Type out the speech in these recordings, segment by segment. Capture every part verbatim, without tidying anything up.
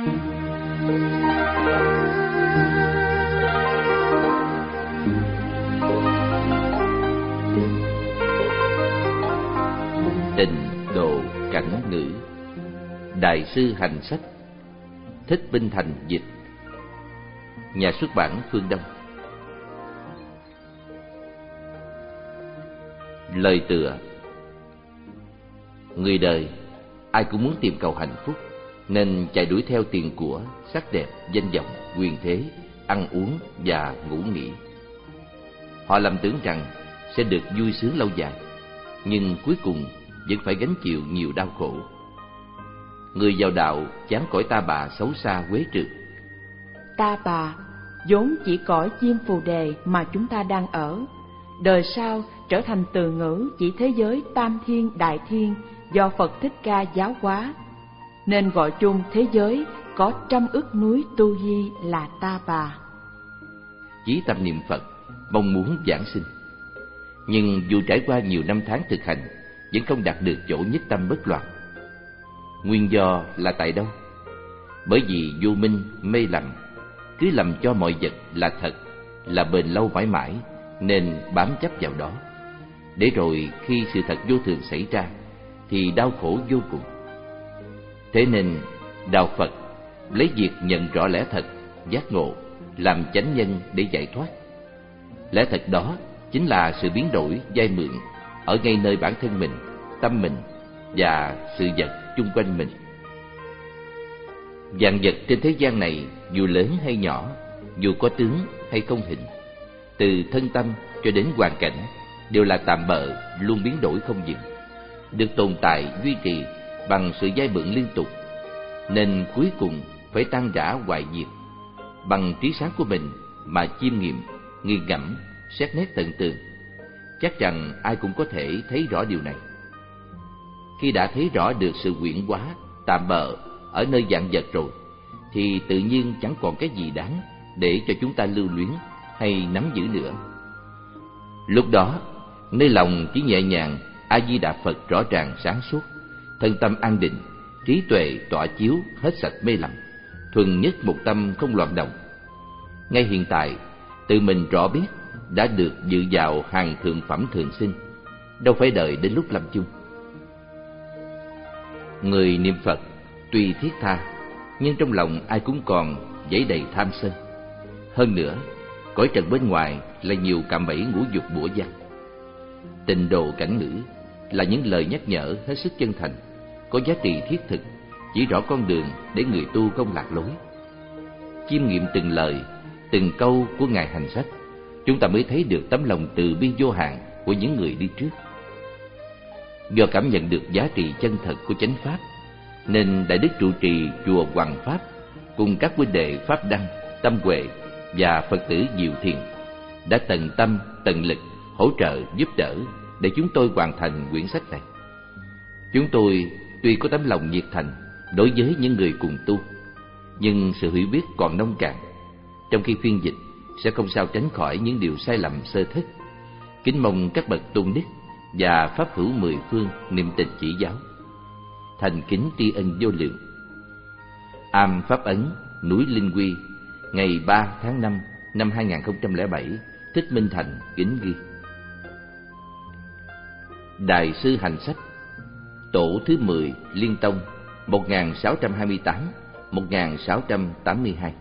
Tịnh Độ Cảnh Ngữ. Đại sư Hành Sách. Thích Binh Thành dịch. Nhà xuất bản Phương Đông. Lời tựa. Người đời ai cũng muốn tìm cầu hạnh phúc, nên chạy đuổi theo tiền của, sắc đẹp, danh vọng, quyền thế, ăn uống và ngủ nghỉ. Họ lầm tưởng rằng sẽ được vui sướng lâu dài, nhưng cuối cùng vẫn phải gánh chịu nhiều đau khổ. Người vào đạo chán cõi ta bà xấu xa quế trượt. Ta bà vốn chỉ cõi chim phù đề mà chúng ta đang ở, đời sau trở thành từ ngữ chỉ thế giới tam thiên đại thiên do Phật Thích Ca giáo hóa, nên gọi chung thế giới có trăm ức núi tu di là ta bà. Chí tâm niệm Phật, mong muốn giảng sinh, nhưng dù trải qua nhiều năm tháng thực hành vẫn không đạt được chỗ nhất tâm bất loạn. Nguyên do là tại đâu? Bởi vì vô minh mê lầm, cứ lầm cho mọi vật là thật, là bền lâu mãi mãi, nên bám chấp vào đó. Để rồi khi sự thật vô thường xảy ra thì đau khổ vô cùng. Thế nên đạo Phật lấy việc nhận rõ lẽ thật, giác ngộ làm chánh nhân để giải thoát. Lẽ thật đó chính là sự biến đổi vay mượn ở ngay nơi bản thân mình, tâm mình và sự vật chung quanh mình. Vạn vật trên thế gian này, dù lớn hay nhỏ, dù có tướng hay không hình, từ thân tâm cho đến hoàn cảnh, đều là tạm bợ, luôn biến đổi không dừng, được tồn tại duy trì bằng sự vay mượn liên tục, nên cuối cùng phải tan rã hoại diệt. Bằng trí sáng của mình mà chiêm nghiệm, nghiền ngẫm, xét nét tận tường, chắc rằng ai cũng có thể thấy rõ điều này. Khi đã thấy rõ được sự quyển hóa, tạm bợ ở nơi vạn vật rồi, thì tự nhiên chẳng còn cái gì đáng để cho chúng ta lưu luyến hay nắm giữ nữa. Lúc đó, nơi lòng chỉ nhẹ nhàng A Di Đà Phật rõ ràng sáng suốt, thân tâm an định, trí tuệ tỏa chiếu hết sạch mê lầm, thuần nhất một tâm không loạn động. Ngay hiện tại, tự mình rõ biết đã được dự vào hàng thượng phẩm thường sinh, đâu phải đợi đến lúc lâm chung. Người niệm Phật tuy thiết tha, nhưng trong lòng ai cũng còn dẫy đầy tham sân. Hơn nữa, cõi trần bên ngoài là nhiều cạm bẫy ngũ dục bủa văng. Tịnh Độ Cảnh Ngữ là những lời nhắc nhở hết sức chân thành, có giá trị thiết thực, chỉ rõ con đường để người tu không lạc lối. Chiêm nghiệm từng lời, từng câu của Ngài Hành Sách, chúng ta mới thấy được tấm lòng từ bi vô hạn của những người đi trước. Do cảm nhận được giá trị chân thật của chánh pháp, nên Đại Đức trụ trì chùa Hoàng Pháp cùng các huynh đệ Pháp Đăng, Tâm Huệ và Phật tử Diệu Thiền đã tận tâm, tận lực hỗ trợ giúp đỡ để chúng tôi hoàn thành quyển sách này. Chúng tôi tuy có tấm lòng nhiệt thành đối với những người cùng tu, nhưng sự hiểu biết còn nông cạn. Trong khi phiên dịch sẽ không sao tránh khỏi những điều sai lầm sơ thất. Kính mong các bậc tôn đức và pháp hữu mười phương niệm tình chỉ giáo. Thành kính tri ân vô lượng. Am Pháp Ấn, núi Linh Quy, ngày ba tháng năm năm hai nghìn không trăm lẻ bảy, Thích Minh Thành kính ghi. Đại sư Hành Sách, tổ thứ mười Liên Tông, một nghìn sáu trăm hai mươi tám đến một nghìn sáu trăm tám mươi hai.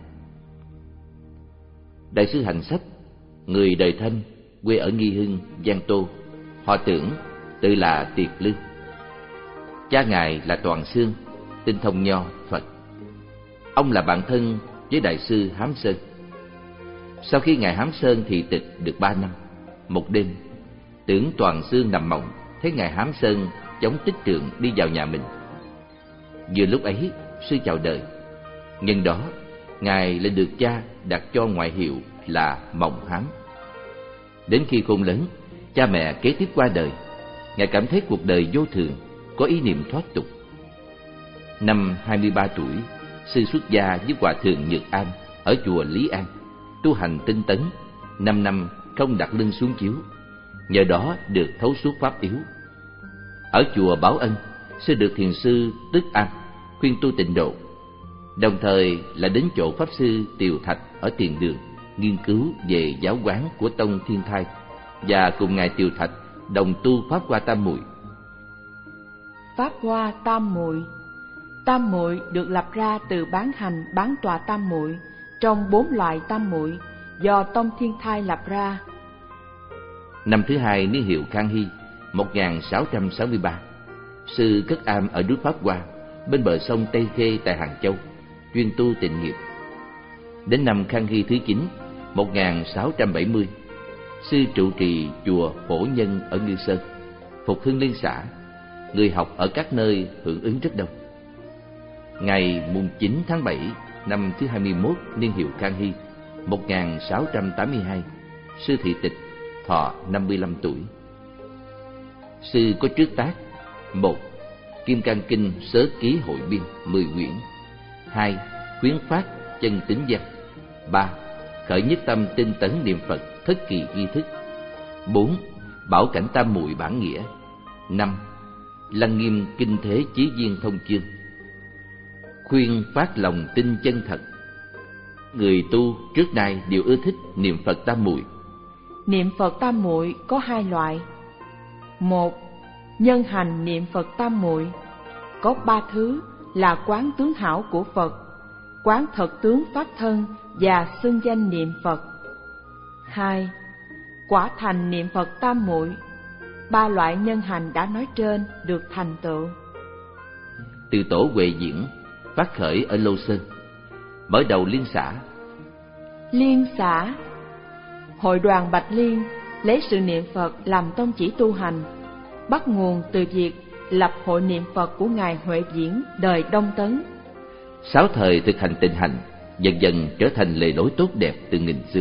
Đại sư Hành Sách, người đời Thanh, quê ở Nghi Hưng, Giang Tô, họ Tưởng, tự là Tiệt Lư. Cha ngài là Toàn Xương, tinh thông nho Phật. Ông là bạn thân với Đại sư Hám Sơn. Sau khi ngài Hám Sơn thị tịch được ba năm, một đêm, Tưởng Toàn Xương nằm mộng thấy ngài Hám Sơn chống tích trượng đi vào nhà mình. Vừa lúc ấy, sư chào đời. Nhân đó, ngài lại được cha đặt cho ngoại hiệu là Mộng Hám. Đến khi khôn lớn, cha mẹ kế tiếp qua đời, ngài cảm thấy cuộc đời vô thường, có ý niệm thoát tục. Năm hai mươi ba tuổi, sư xuất gia với hòa thượng Nhược An ở chùa Lý An, tu hành tinh tấn, năm năm không đặt lưng xuống chiếu, nhờ đó được thấu suốt pháp yếu. Ở chùa Bảo Ân, sư được thiền sư Tức An khuyên tu tịnh độ. đồng thời là đến chỗ Pháp Sư Tiều Thạch ở Tiền Đường nghiên cứu về giáo quán của tông Thiên Thai, và cùng ngài Tiều Thạch đồng tu Pháp Hoa Tam Muội. Pháp Hoa Tam Muội. Tam muội được lập ra từ bán hành bán tòa tam muội trong bốn loại tam muội do tông Thiên Thai lập ra. Năm thứ hai niên hiệu Khang Hy, một nghìn sáu trăm sáu mươi ba, sư cất am ở núi Pháp Hoa bên bờ sông Tây Khê tại Hàng Châu, chuyên tu tịnh nghiệp. Đến năm Khang Hy thứ chín, một nghìn sáu trăm bảy mươi, sư trụ trì chùa Phổ Nhân ở Ngư Sơn, phục hưng liên xã. Người học ở các nơi hưởng ứng rất đông. Ngày mùng chín tháng bảy năm thứ hai mươi mốt niên hiệu Khang Hy, một nghìn sáu trăm tám mươi hai, sư thị tịch, thọ năm mươi lăm tuổi. Sư có trước tác: một. Kim Cang Kinh Sớ Ký Hội Biên mười quyển. Hai. Khuyến phát chân tính văn. Ba. Khởi nhất tâm tinh tấn niệm Phật thất kỳ nghi thức. Bốn. Bảo cảnh tam muội bản nghĩa. Năm. Lăng nghiêm kinh thế chí viên thông chương. Khuyên phát lòng tin chân thật. Người tu trước nay đều ưa thích niệm Phật tam muội. Niệm Phật tam muội có hai loại. Một. Nhân hành niệm Phật tam muội có ba thứ là quán tướng hảo của Phật, quán thật tướng pháp thân và xưng danh niệm Phật. Hai. Quả thành niệm Phật tam muội. Ba loại nhân hành đã nói trên được thành tựu. Từ tổ Huệ Diễn phát khởi ở Lô Sơn, mở đầu liên xã. Liên xã. Hội đoàn Bạch Liên lấy sự niệm Phật làm tông chỉ tu hành, bắt nguồn từ việc lập hội niệm Phật của ngài Huệ Diễn đời Đông Tấn. Sáu thời thực hành tịnh hành dần dần trở thành lề lối tốt đẹp từ nghìn xưa.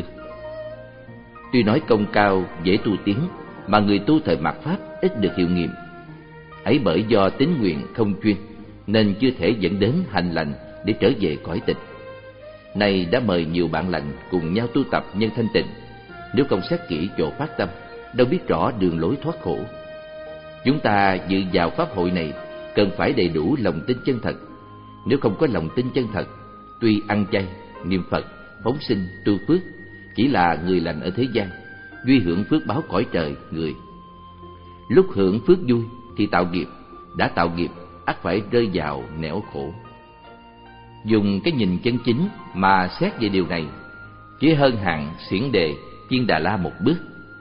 Tuy nói công cao dễ tu tiến, mà người tu thời mạt Pháp ít được hiệu nghiệm. Ấy bởi do tín nguyện không chuyên, nên chưa thể dẫn đến hành lành để trở về cõi tịch. Nay đã mời nhiều bạn lành cùng nhau tu tập nhân thanh tịnh, nếu không xét kỹ chỗ phát tâm, đâu biết rõ đường lối thoát khổ. Chúng ta dự vào pháp hội này cần phải đầy đủ lòng tin chân thật. Nếu không có lòng tin chân thật, tuy ăn chay, niệm Phật, phóng sinh, tu phước, chỉ là người lành ở thế gian, duy hưởng phước báo cõi trời người. Lúc hưởng phước vui thì tạo nghiệp, đã tạo nghiệp ắt phải rơi vào nẻo khổ. Dùng cái nhìn chân chính mà xét về điều này, chỉ hơn hạng Xiển Đề Chiên Đà La một bước.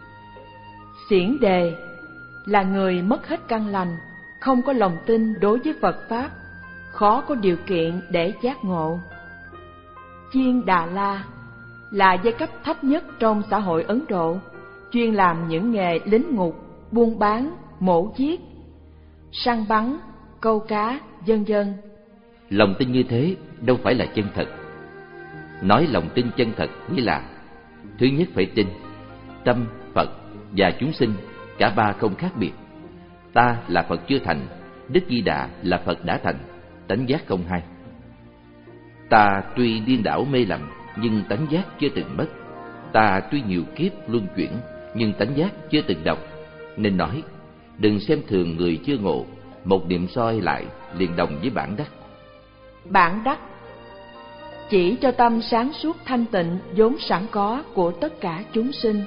Xiển Đề là người mất hết căn lành, không có lòng tin đối với Phật Pháp, khó có điều kiện để giác ngộ. Chiên Đà La là giai cấp thấp nhất trong xã hội Ấn Độ, chuyên làm những nghề lính ngục, buôn bán, mổ giết, săn bắn, câu cá, vân vân. Lòng tin như thế đâu phải là chân thật. Nói lòng tin chân thật nghĩa là: thứ nhất phải tin tâm, Phật và chúng sinh cả ba không khác biệt. Ta là Phật chưa thành, Đức Di Đà là Phật đã thành, tánh giác không hai. Ta tuy điên đảo mê lầm, nhưng tánh giác chưa từng mất. Ta tuy nhiều kiếp luân chuyển, nhưng tánh giác chưa từng độc. Nên nói, đừng xem thường người chưa ngộ, một niệm soi lại liền đồng với bản đắc. Bản đắc chỉ cho tâm sáng suốt thanh tịnh vốn sẵn có của tất cả chúng sinh.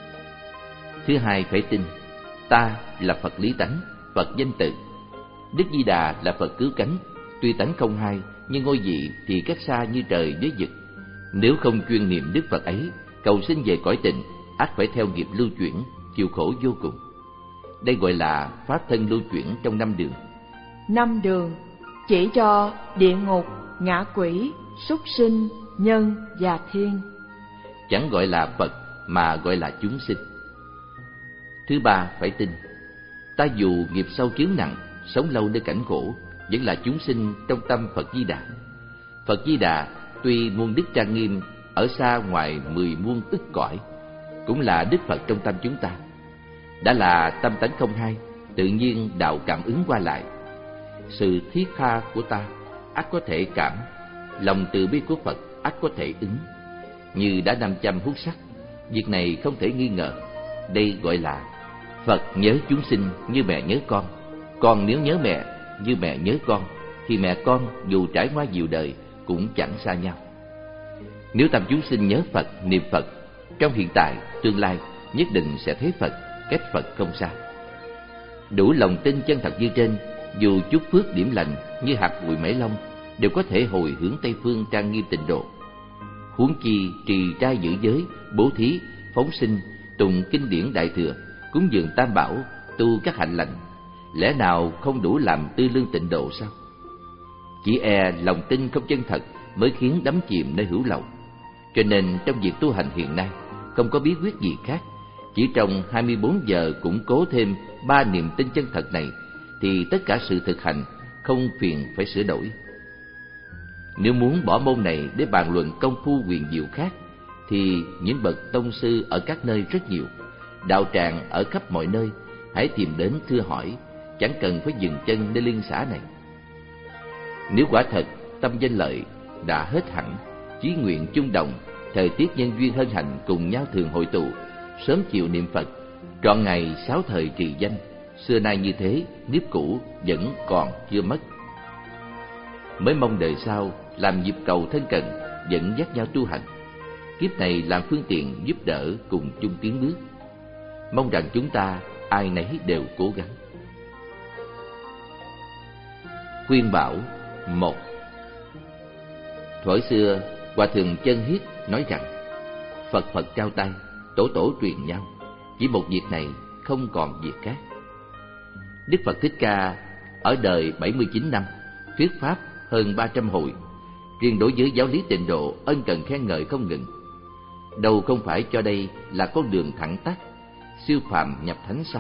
Thứ hai phải tin ta là Phật lý tánh, Phật danh tự. Đức Di Đà là Phật cứu cánh, tuy tánh không hai, nhưng ngôi vị thì cách xa như trời với vực. Nếu không chuyên niệm Đức Phật ấy, cầu sinh về cõi tịnh, ắt phải theo nghiệp lưu chuyển, chịu khổ vô cùng. Đây gọi là pháp thân lưu chuyển trong năm đường. Năm đường chỉ cho địa ngục, ngạ quỷ, súc sinh, nhân và thiên. Chẳng gọi là Phật mà gọi là chúng sinh. Thứ ba phải tin ta dù nghiệp sâu chướng nặng, sống lâu nơi cảnh khổ, vẫn là chúng sinh trong tâm Phật Di Đà. Phật Di Đà tuy muôn đức trang nghiêm, ở xa ngoài mười muôn ức cõi, cũng là Đức Phật trong tâm chúng ta. Đã là tâm tánh không hai, tự nhiên đạo cảm ứng qua lại. Sự thiết tha của ta ắt có thể cảm, lòng từ bi của Phật ắt có thể ứng. Như đã nam châm hút sắt, việc này không thể nghi ngờ. Đây gọi là Phật nhớ chúng sinh như mẹ nhớ con. Con nếu nhớ mẹ như mẹ nhớ con, thì mẹ con dù trải qua nhiều đời cũng chẳng xa nhau. Nếu tâm chúng sinh nhớ Phật, niệm Phật, trong hiện tại, tương lai nhất định sẽ thấy Phật, cách Phật không xa. Đủ lòng tin chân thật như trên, dù chút phước điểm lành như hạt bụi mễ long đều có thể hồi hướng Tây phương trang nghiêm tịnh độ. Huống chi trì trai giữ giới, bố thí, phóng sinh, tụng kinh điển đại thừa, cúng dường tam bảo, tu các hạnh lành, lẽ nào không đủ làm tư lương tịnh độ sao? Chỉ e lòng tin không chân thật mới khiến đắm chìm nơi hữu lậu. Cho nên trong việc tu hành hiện nay không có bí quyết gì khác, chỉ trong hai mươi bốn giờ củng cố thêm ba niềm tin chân thật này thì tất cả sự thực hành không phiền phải sửa đổi. Nếu muốn bỏ môn này để bàn luận công phu huyền diệu khác thì những bậc tông sư ở các nơi rất nhiều, đạo tràng ở khắp mọi nơi, hãy tìm đến thưa hỏi, chẳng cần phải dừng chân nơi liên xã này. Nếu quả thật tâm danh lợi đã hết hẳn, chí nguyện chung đồng, thời tiết nhân duyên hân hạnh cùng nhau thường hội tụ, sớm chiều niệm Phật, trọn ngày sáu thời trì danh, xưa nay như thế, nếp cũ vẫn còn chưa mất. Mới mong đời sau làm nhịp cầu thân cận, dẫn dắt nhau tu hành, kiếp này làm phương tiện giúp đỡ cùng chung tiến bước. Mong rằng chúng ta ai nấy đều cố gắng. Khuyên bảo một. Thuở xưa, Hòa thượng Chân Hiết nói rằng Phật Phật trao tay, tổ tổ truyền nhau, chỉ một việc này, không còn việc khác. Đức Phật Thích Ca ở đời bảy mươi chín năm, thuyết pháp hơn ba trăm hồi, riêng đối với giáo lý tịnh độ ân cần khen ngợi không ngừng. Đâu không phải cho đây là con đường thẳng tắc, siêu phàm nhập thánh sao?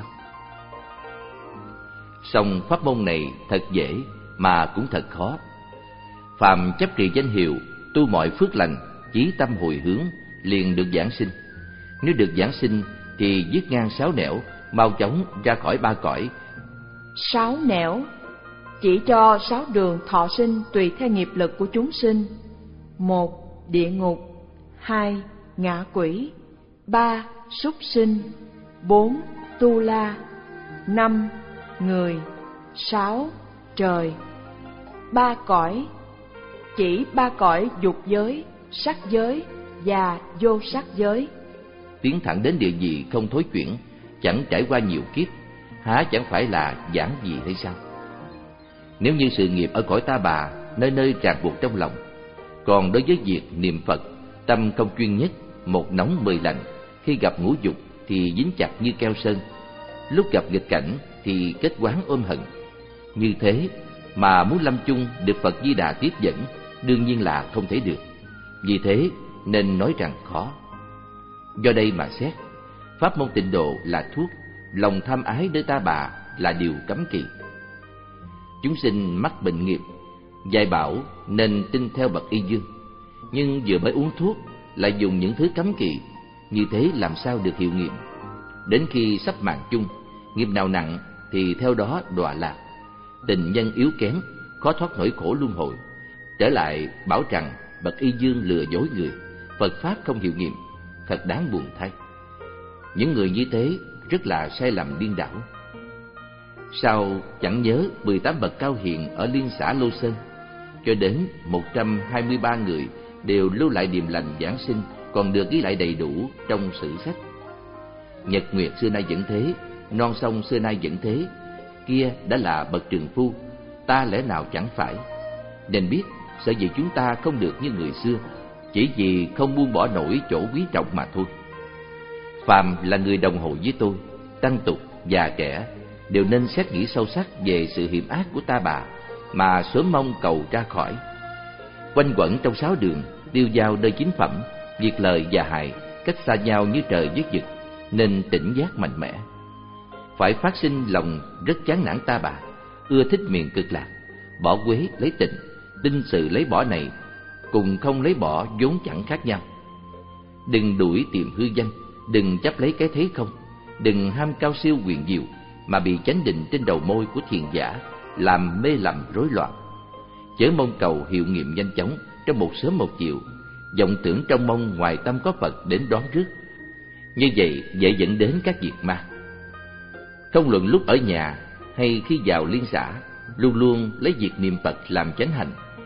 Song pháp môn này thật dễ mà cũng thật khó. Phàm chấp trì danh hiệu, tu mọi phước lành, chí tâm hồi hướng, liền được giảng sinh. Nếu được giảng sinh thì dứt ngang sáu nẻo, mau chóng ra khỏi ba cõi. Sáu nẻo chỉ cho sáu đường thọ sinh tùy theo nghiệp lực của chúng sinh. Một, địa ngục. Hai, ngạ quỷ. Ba, súc sinh. Bốn, tu la. Năm, người. Sáu, trời. Ba cõi chỉ ba cõi dục giới, sắc giới và vô sắc giới. Tiến thẳng đến địa vị không thối chuyển, chẳng trải qua nhiều kiếp, há chẳng phải là giản dị hay sao? Nếu như sự nghiệp ở cõi ta bà nơi nơi ràng buộc trong lòng, còn đối với việc niệm Phật, tâm không chuyên nhất, một nóng mười lạnh, khi gặp ngũ dục thì dính chặt như keo sơn, lúc gặp nghịch cảnh thì kết quán ôm hận. Như thế mà muốn lâm chung được Phật Di Đà tiếp dẫn, đương nhiên là không thể được. Vì thế nên nói rằng khó. Do đây mà xét, pháp môn tịnh độ là thuốc, lòng tham ái nơi ta bà là điều cấm kỵ. Chúng sinh mắc bệnh nghiệp, dạy bảo nên tin theo bậc y dương, nhưng vừa mới uống thuốc lại dùng những thứ cấm kỵ, như thế làm sao được hiệu nghiệm? Đến khi sắp mạng chung, nghiệp nào nặng thì theo đó đọa lạc, tình nhân yếu kém, khó thoát nỗi khổ luân hồi. Trở lại bảo rằng bậc y dương lừa dối người, Phật pháp không hiệu nghiệm, thật đáng buồn thay. Những người như thế rất là sai lầm điên đảo. Sao chẳng nhớ mười tám bậc cao hiền ở liên xã Lô Sơn, cho đến một trăm hai mươi ba người đều lưu lại điềm lành giảng sinh, còn được ghi lại đầy đủ trong sử sách. Nhật Nguyệt xưa nay vẫn thế, non sông xưa nay vẫn thế, kia đã là bậc trường phu, ta lẽ nào chẳng phải? Nên biết sở dĩ chúng ta không được như người xưa, chỉ vì không buông bỏ nổi chỗ quý trọng mà thôi. Phàm là người đồng hội với tôi, tăng tục, già trẻ đều nên xét nghĩ sâu sắc về sự hiểm ác của ta bà, mà sớm mong cầu ra khỏi. Quanh quẩn trong sáu đường, tiêu dao nơi chính phẩm, việc lời và hại cách xa nhau như trời với vực, nên tỉnh giác mạnh mẽ. Phải phát sinh lòng rất chán nản ta bà, ưa thích miền cực lạc, bỏ quế lấy tịnh, tinh sự lấy bỏ này, cùng không lấy bỏ vốn chẳng khác nhau. Đừng đuổi tìm hư danh, đừng chấp lấy cái thế không, đừng ham cao siêu quyền diệu mà bị chánh định trên đầu môi của thiền giả làm mê lầm rối loạn. Chớ mong cầu hiệu nghiệm nhanh chóng trong một sớm một chiều, vọng tưởng trong mong ngoài tâm có Phật đến đón rước. Như vậy dễ dẫn đến các việc ma. Không luận lúc ở nhà hay khi vào liên xã, luôn luôn lấy việc niệm Phật làm chánh hành,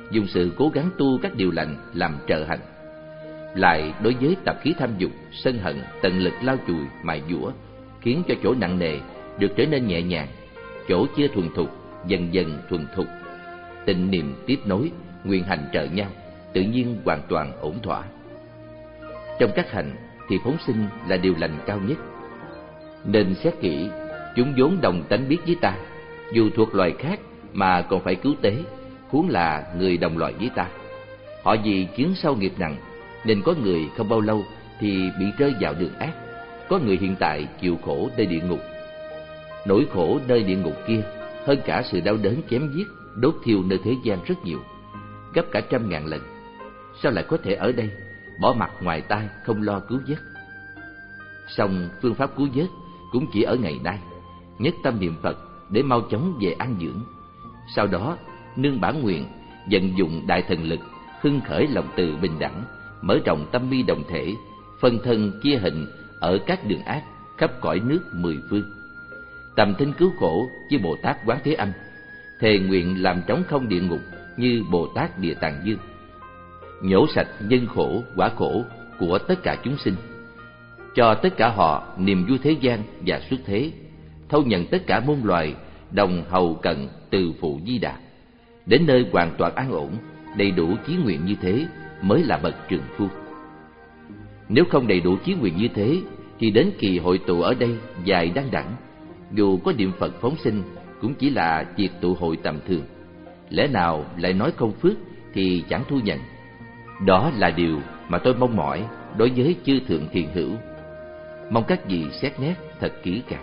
dùng sự cố gắng tu các điều lành làm trợ hành. Lại đối với tập khí tham dục, sân hận, tận lực lau chùi, mài dũa, khiến cho chỗ nặng nề được trở nên nhẹ nhàng, chỗ chưa thuần thục dần dần thuần thục. Tịnh niệm tiếp nối, nguyện hành trợ nhau, tự nhiên hoàn toàn ổn thỏa. Trong các hành thì phóng sinh là điều lành cao nhất. Nên xét kỹ, chúng vốn đồng tánh biết với ta, dù thuộc loài khác mà còn phải cứu tế, huống là người đồng loại với ta. Họ vì chướng sâu nghiệp nặng, nên có người không bao lâu thì bị rơi vào đường ác, có người hiện tại chịu khổ nơi địa ngục. Nỗi khổ nơi địa ngục kia hơn cả sự đau đớn chém giết, đốt thiêu nơi thế gian rất nhiều, gấp cả trăm ngàn lần. Sao lại có thể ở đây bỏ mặt ngoài tai, không lo cứu vớt? Song phương pháp cứu vớt cũng chỉ ở ngày nay, nhất tâm niệm Phật để mau chóng về an dưỡng. Sau đó nương bản nguyện, vận dụng đại thần lực, hưng khởi lòng từ bình đẳng, mở rộng tâm mi đồng thể, phân thân chia hình ở các đường ác khắp cõi nước mười phương. Tầm thinh cứu khổ với Bồ Tát Quán Thế Âm, thề nguyện làm trống không địa ngục như Bồ Tát Địa Tạng Dương, nhổ sạch nhân khổ quả khổ của tất cả chúng sinh, cho tất cả họ niềm vui thế gian và xuất thế, thâu nhận tất cả muôn loài đồng hầu cận từ phụ Di Đà, đến nơi hoàn toàn an ổn, đầy đủ chí nguyện như thế mới là bậc trường phu. Nếu không đầy đủ chí nguyện như thế thì đến kỳ hội tụ ở đây dài đăng đẳng, dù có niệm Phật phóng sinh cũng chỉ là việc tụ hội tầm thường. Lẽ nào lại nói không phước thì chẳng thu nhận. Đó là điều mà tôi mong mỏi đối với chư thượng hiền hữu. Mong các vị xét nét thật kỹ càng.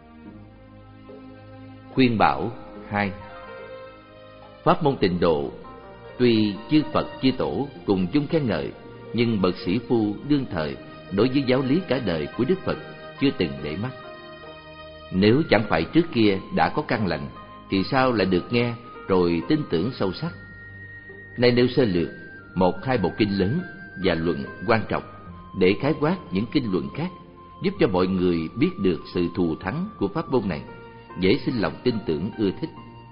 Khuyên bảo hai. Pháp môn Tịnh Độ, tuy chư Phật chư Tổ cùng chung khen ngợi, nhưng bậc sĩ phu đương thời đối với giáo lý cả đời của Đức Phật chưa từng để mắt. Nếu chẳng phải trước kia đã có căn lành, thì sao lại được nghe rồi tin tưởng sâu sắc? Nay nêu sơ lược một hai bộ kinh lớn và luận quan trọng để khái quát những kinh luận khác, giúp cho mọi người biết được sự thù thắng của pháp môn này, dễ sinh lòng tin tưởng ưa thích.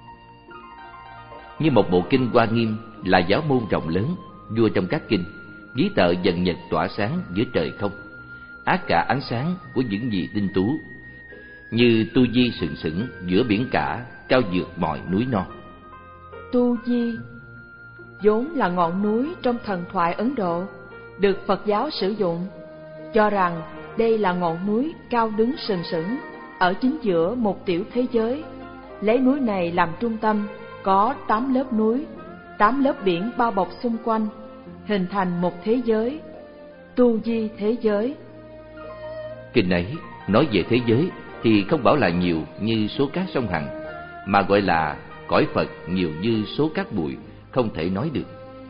Như một bộ kinh Hoa Nghiêm là giáo môn rộng lớn, vua trong các kinh, ví tợ dần nhật tỏa sáng giữa trời không, át cả ánh sáng của những gì tinh tú, như tu di sừng sững giữa biển cả, cao vượt mọi núi non. Tu Di vốn là ngọn núi trong thần thoại Ấn Độ, được Phật giáo sử dụng, cho rằng đây là ngọn núi cao đứng sừng sững ở chính giữa một tiểu thế giới. Lấy núi này làm trung tâm, có tám lớp núi, tám lớp biển bao bọc xung quanh, hình thành một thế giới, Tu Di thế giới. Kinh ấy nói về thế giới thì không bảo là nhiều như số cát sông Hằng, mà gọi là cõi Phật nhiều như số cát bụi, không thể nói được.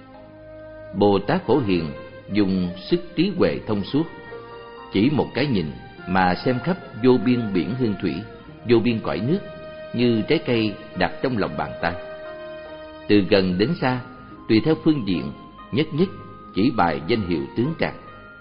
Bồ Tát Phổ Hiền dùng sức trí huệ thông suốt, chỉ một cái nhìn mà xem khắp vô biên biển hương thủy, vô biên cõi nước, như trái cây đặt trong lòng bàn tay. Từ gần đến xa, tùy theo phương diện, nhất nhất chỉ bài danh hiệu tướng trạng.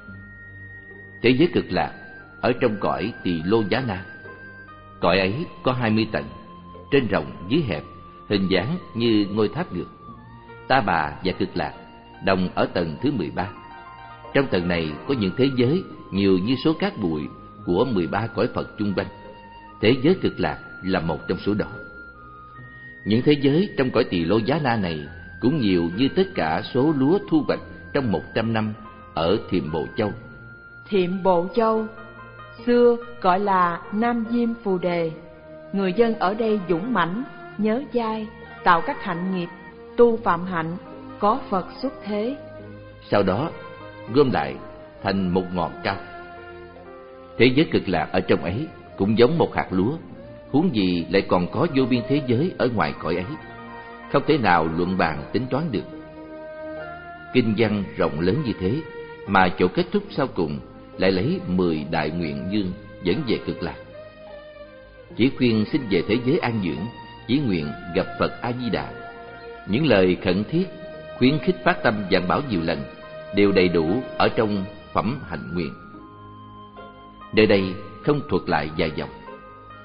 Thế giới cực lạc ở trong cõi Tỳ Lô Giá Na. Cõi ấy có hai mươi tầng, trên rộng dưới hẹp, hình dáng như ngôi tháp ngược. Ta Bà và Cực Lạc đồng ở tầng thứ mười ba. Trong tầng này có những thế giới nhiều như số cát bụi của mười ba cõi Phật chung quanh. Thế giới Cực Lạc là một trong số đó. Những thế giới trong cõi Tỳ Lô Giá Na này cũng nhiều như tất cả số lúa thu hoạch trong một trăm năm ở Thiểm Bộ Châu. Thiểm Bộ Châu xưa gọi là Nam Diêm Phù Đề. Người dân ở đây dũng mãnh, nhớ dai, tạo các hạnh nghiệp, tu phạm hạnh, có Phật xuất thế. Sau đó gom lại thành một ngọn cao. Thế giới Cực Lạc ở trong ấy cũng giống một hạt lúa, huống gì lại còn có vô biên thế giới ở ngoài cõi ấy, không thể nào luận bàn tính toán được. Kinh văn rộng lớn như thế mà chỗ kết thúc sau cùng lại lấy mười đại nguyện dương dẫn về Cực Lạc. Chỉ khuyên xin về thế giới an dưỡng, chỉ nguyện gặp Phật A Di Đà. Những lời khẩn thiết, khuyến khích phát tâm giảng bảo nhiều lần đều đầy đủ ở trong phẩm hạnh nguyện. Nơi đây không thuật lại dài dòng.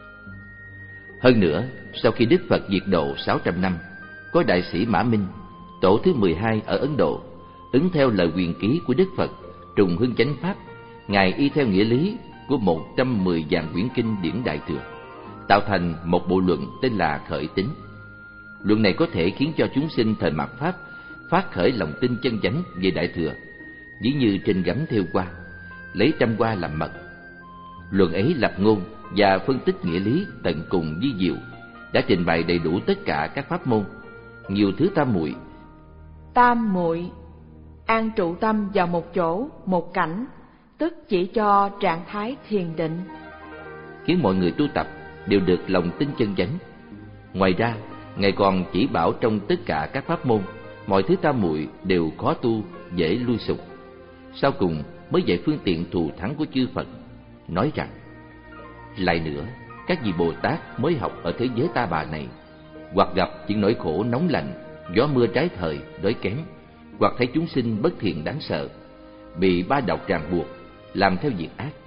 Hơn nữa, sau khi Đức Phật diệt độ sáu trăm năm, có đại sĩ Mã Minh Tổ thứ mười hai ở Ấn Độ, ứng theo lời quyền ký của Đức Phật trùng hưng chánh pháp, Ngài y theo nghĩa lý của một trăm mười vạn quyển kinh điển Đại Thừa, tạo thành một bộ luận tên là Khởi Tín. Luận này có thể khiến cho chúng sinh thời mạt Pháp phát khởi lòng tin chân chánh về Đại Thừa, ví như trên gấm thêu hoa, lấy trăm hoa làm mật. Luận ấy lập ngôn và phân tích nghĩa lý tận cùng vi diệu, đã trình bày đầy đủ tất cả các pháp môn, nhiều thứ tam muội. Tam muội an trụ tâm vào một chỗ, một cảnh, tức chỉ cho trạng thái thiền định, khiến mọi người tu tập đều được lòng tin chân chánh. Ngoài ra, Ngài còn chỉ bảo trong tất cả các pháp môn, mọi thứ tam muội đều khó tu, dễ lui sụp. Sau cùng mới dạy phương tiện thù thắng của chư Phật, nói rằng: lại nữa, các vị Bồ Tát mới học ở thế giới ta bà này, hoặc gặp những nỗi khổ nóng lạnh, gió mưa trái thời, đói kém, hoặc thấy chúng sinh bất thiện đáng sợ, bị ba độc ràng buộc, làm theo việc ác.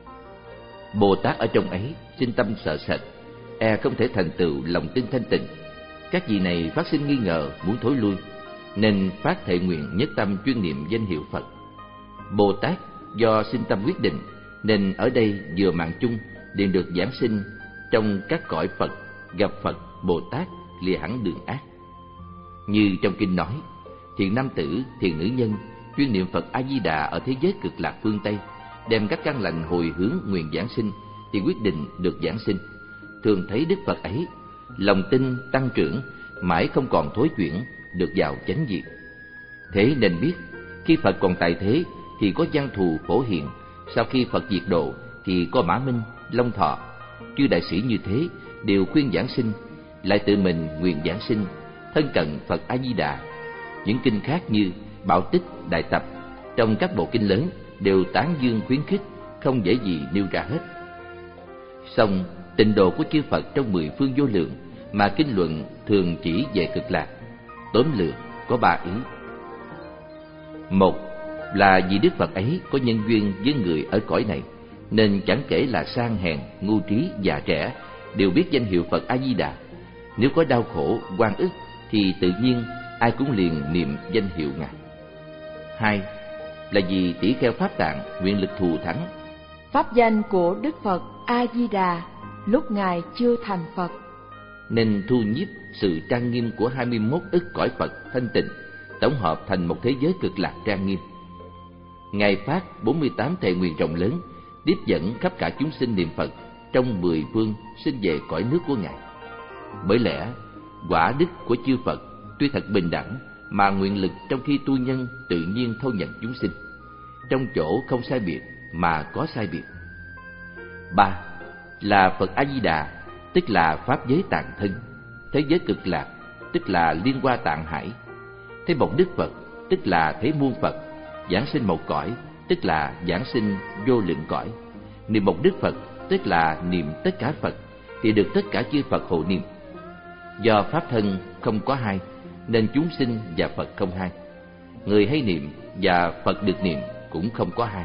Bồ Tát ở trong ấy sinh tâm sợ sệt, e không thể thành tựu lòng tin thanh tịnh. Các vị này phát sinh nghi ngờ, muốn thối lui, nên phát thệ nguyện nhất tâm chuyên niệm danh hiệu Phật. Bồ Tát do sinh tâm quyết định, nên ở đây vừa mạng chung liền được giảng sinh trong các cõi Phật, gặp Phật, Bồ Tát lìa hẳn đường ác. Như trong kinh nói, thiện nam tử, thiện nữ nhân chuyên niệm Phật A Di Đà ở thế giới cực lạc phương Tây, đem các căn lành hồi hướng nguyện giảng sinh, thì quyết định được giảng sinh. Thường thấy Đức Phật ấy, lòng tin tăng trưởng, mãi không còn thối chuyển, được vào chánh diệt. Thế nên biết, khi Phật còn tại thế thì có văn thù phổ hiện, sau khi Phật diệt độ thì có Mã Minh, Long Thọ. Chư đại sĩ như thế đều khuyên giảng sinh, lại tự mình nguyện giảng sinh, thân cận Phật A Di Đà. Những kinh khác như Bảo Tích, Đại Tập, trong các bộ kinh lớn đều tán dương khuyến khích, không dễ gì nêu ra hết. Song tịnh độ của chư Phật trong mười phương vô lượng mà kinh luận thường chỉ về cực lạc, tóm lược có ba ý. Một là vì Đức Phật ấy có nhân duyên với người ở cõi này, nên chẳng kể là sang hèn, ngu trí, già trẻ đều biết danh hiệu Phật A Di Đà. Nếu có đau khổ, oan ức thì tự nhiên ai cũng liền niệm danh hiệu Ngài. Hai là vì tỷ kheo Pháp Tạng nguyện lực thù thắng. Pháp danh của Đức Phật A Di Đà lúc Ngài chưa thành Phật, nên thu nhiếp sự trang nghiêm của hai mươi mốt ức cõi Phật thanh tịnh, tổng hợp thành một thế giới cực lạc trang nghiêm. Ngài phát bốn mươi tám thệ nguyện rộng lớn, tiếp dẫn khắp cả chúng sinh niệm Phật trong mười phương sinh về cõi nước của Ngài. Bởi lẽ quả đức của chư Phật tuy thật bình đẳng, mà nguyện lực trong khi tu nhân tự nhiên thâu nhận chúng sinh, trong chỗ không sai biệt mà có sai biệt. Ba là Phật A Di Đà, tức là pháp giới tạng thân, thế giới cực lạc, tức là liên hoa tạng hải. Thế một Đức Phật, tức là thế muôn Phật, giảng sinh một cõi, tức là giảng sinh vô lượng cõi. Niệm một Đức Phật, tức là niệm tất cả Phật, thì được tất cả chư Phật hộ niệm. Do pháp thân không có hai, nên chúng sinh và Phật không hai. Người hay niệm và Phật được niệm cũng không có hai.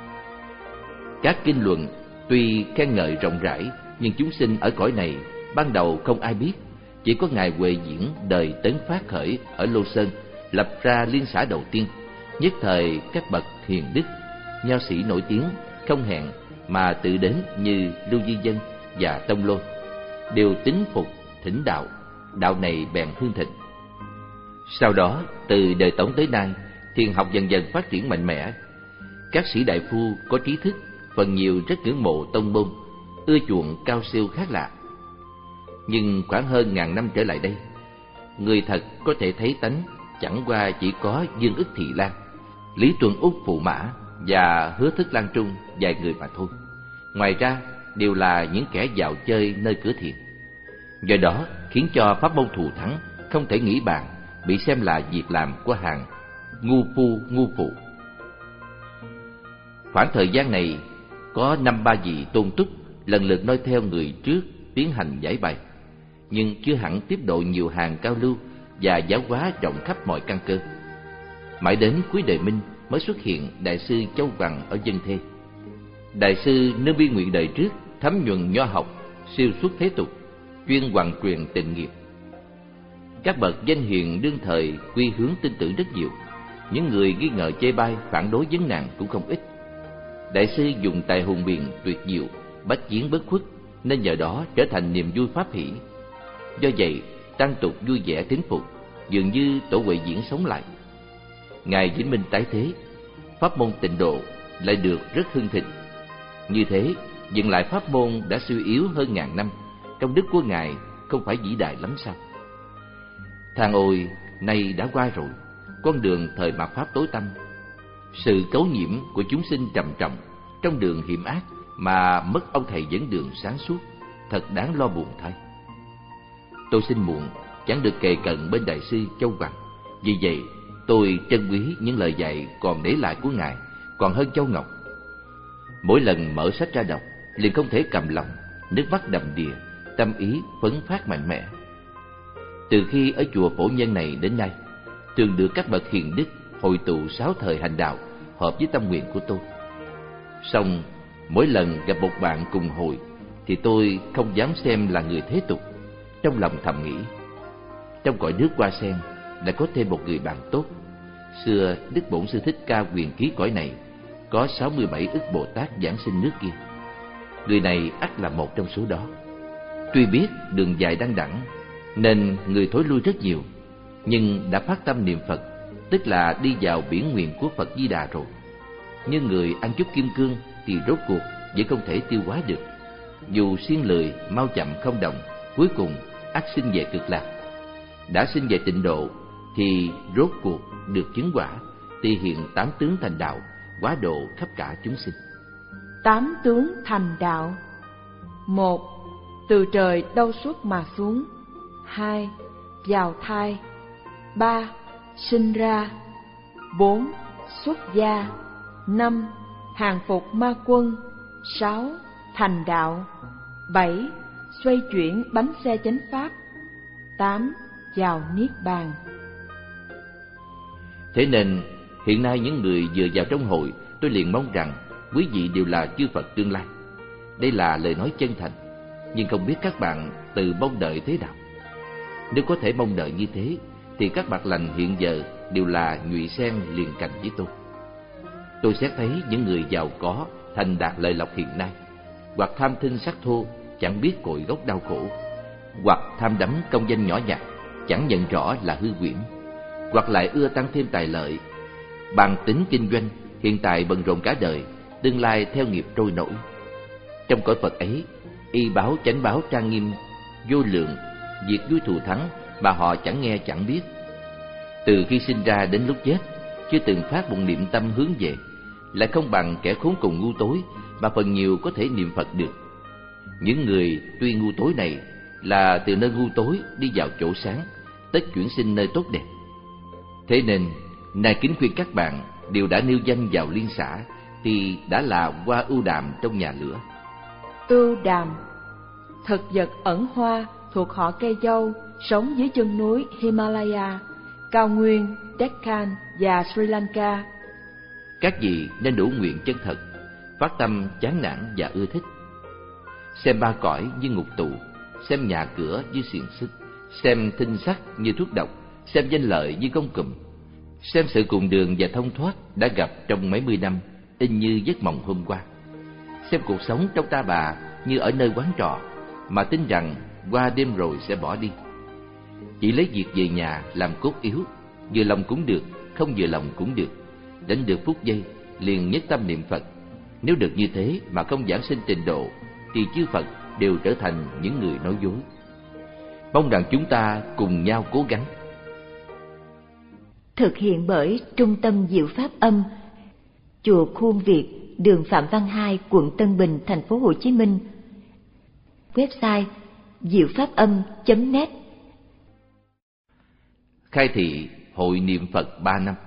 Các kinh luận tuy khen ngợi rộng rãi, nhưng chúng sinh ở cõi này ban đầu không ai biết. Chỉ có Ngài Huệ Diễn đời Tấn Phát khởi ở Lô Sơn, lập ra liên xã đầu tiên. Nhất thời các bậc hiền đức, nho sĩ nổi tiếng không hẹn mà tự đến như Lưu Di Dân và Tông Lô, đều tín phục thỉnh đạo. Đạo này bèn hưng thịnh. Sau đó từ đời Tống tới nay, thiền học dần dần phát triển mạnh mẽ. Các sĩ đại phu có trí thức phần nhiều rất ngưỡng mộ tông môn, ưa chuộng cao siêu khác lạ. Nhưng khoảng hơn ngàn năm trở lại đây, người thật có thể thấy tánh chẳng qua chỉ có Dương Ức Thị Lan, Lý Tuần Úc Phụ Mã và Hứa Thức Lan Trung vài người mà thôi. Ngoài ra đều là những kẻ dạo chơi nơi cửa thiền. Do đó khiến cho pháp môn thù thắng không thể nghĩ bàn, bị xem là việc làm của hàng ngu phu ngu phụ. Khoảng thời gian này có năm ba vị tôn túc lần lượt noi theo người trước tiến hành giải bày, nhưng chưa hẳn tiếp độ nhiều hàng cao lưu và giáo hóa rộng khắp mọi căn cơ. Mãi đến cuối đời Minh mới xuất hiện đại sư Châu Văn ở Dân Thê. Đại sư nương bi nguyện đời trước thấm nhuần nho học, siêu xuất thế tục, chuyên hoàn truyền tịnh nghiệp. Các bậc danh hiền đương thời quy hướng tin tưởng rất nhiều. Những người nghi ngờ chê bai, phản đối vấn nạn cũng không ít. Đại sư dùng tài hùng biện tuyệt diệu, bách chiến bất khuất, nên nhờ đó trở thành niềm vui pháp hỷ. Do vậy, tăng tục vui vẻ thính phục, dường như tổ huệ diễn sống lại. Ngài Vĩnh Minh tái thế, pháp môn Tịnh Độ lại được rất hưng thịnh. Như thế, dừng lại pháp môn đã suy yếu hơn ngàn năm, công đức của Ngài không phải vĩ đại lắm sao? Than ôi, nay đã qua rồi, con đường thời mạt pháp tối tăm. Sự cấu nhiễm của chúng sinh trầm trọng, trong đường hiểm ác mà mất ông thầy dẫn đường sáng suốt, thật đáng lo buồn thay. Tôi sinh muộn, chẳng được kề cận bên đại sư Châu Bằng. Vì vậy, tôi trân quý những lời dạy còn để lại của Ngài, còn hơn Châu Ngọc. Mỗi lần mở sách ra đọc, liền không thể cầm lòng, nước mắt đầm đìa, tâm ý phấn phát mạnh mẽ. Từ khi ở chùa Phổ Nhân này đến nay, thường được các bậc hiền đức hội tụ sáu thời hành đạo, hợp với tâm nguyện của tôi. Song mỗi lần gặp một bạn cùng hội, thì tôi không dám xem là người thế tục. Trong lòng thầm nghĩ, trong cõi nước Hoa Sen lại có thêm một người bạn tốt. Xưa Đức Bổn Sư Thích Ca quyền ký cõi này, có sáu mươi bảy ức Bồ Tát giảng sinh nước kia. Người này ắt là một trong số đó. Tuy biết đường dài đăng đẳng, nên người thối lui rất nhiều, nhưng đã phát tâm niệm Phật, tức là đi vào biển nguyện của Phật Di Đà rồi. như người ăn chút kim cương thì rốt cuộc vẫn không thể tiêu hóa được. Dù siêng lười, mau chậm không đồng, cuối cùng ắt sinh về cực lạc. Đã sinh về tịnh độ thì rốt cuộc được chứng quả, thì hiện tám tướng thành đạo, hóa độ khắp cả chúng sinh. Tám tướng thành đạo: một. Từ trời đâu xuất mà xuống. Hai. Vào thai. Ba. Sinh ra. Bốn. Xuất gia. Năm. Hàng phục ma quân. Sáu. Thành đạo. Bảy. Xoay chuyển bánh xe chánh pháp. Tám. Vào niết bàn. Thế nên hiện nay những người vừa vào trong hội, tôi liền mong rằng quý vị đều là chư Phật tương lai. Đây là lời nói chân thành, nhưng không biết các bạn từ mong đợi thế nào. Nếu có thể mong đợi như thế, thì các bậc lành hiện giờ đều là nhụy sen liền cành với tôi. Tôi xét thấy những người giàu có, thành đạt lợi lộc hiện nay, hoặc tham thinh sắc thô, chẳng biết cội gốc đau khổ, hoặc tham đắm công danh nhỏ nhặt, chẳng nhận rõ là hư huyễn, hoặc lại ưa tăng thêm tài lợi, bằng tính kinh doanh, hiện tại bận rộn cả đời, tương lai theo nghiệp trôi nổi. Trong cõi Phật ấy, y báo chánh báo trang nghiêm vô lượng, việc vui thù thắng mà họ chẳng nghe chẳng biết. Từ khi sinh ra đến lúc chết, chưa từng phát một niệm tâm hướng về, lại không bằng kẻ khốn cùng ngu tối mà phần nhiều có thể niệm Phật được. Những người tuy ngu tối này là từ nơi ngu tối đi vào chỗ sáng, tất chuyển sinh nơi tốt đẹp. Thế nên nay kính khuyên các bạn đều đã nêu danh vào liên xã, thì đã là hoa ưu đàm trong nhà lửa. Ưu đàm, thực vật ẩn hoa thuộc họ cây dâu, sống dưới chân núi Himalaya, cao nguyên Deccan và Sri Lanka. Các vị nên đủ nguyện chân thật, phát tâm chán nản và ưa thích. Xem ba cõi như ngục tù, xem nhà cửa như xiềng xích, xem thinh sắc như thuốc độc, xem danh lợi như công cụm, xem sự cùng đường và thông thoát đã gặp trong mấy mươi năm in như giấc mộng hôm qua, xem cuộc sống trong ta bà như ở nơi quán trọ mà tin rằng qua đêm rồi sẽ bỏ đi. Chỉ lấy việc về nhà làm cốt yếu, vừa lòng cũng được, không vừa lòng cũng được. Đến được phút giây liền nhất tâm niệm Phật. Nếu được như thế mà không giảng sinh trình độ, thì chư Phật đều trở thành những người nói dối. Mong rằng chúng ta cùng nhau cố gắng. Thực hiện bởi Trung tâm Diệu Pháp Âm, chùa Khuôn Việt, đường Phạm Văn Hai, quận Tân Bình, thành phố Hồ Chí Minh. Website diệu pháp âm chấm net. Khai thị hội niệm Phật ba năm.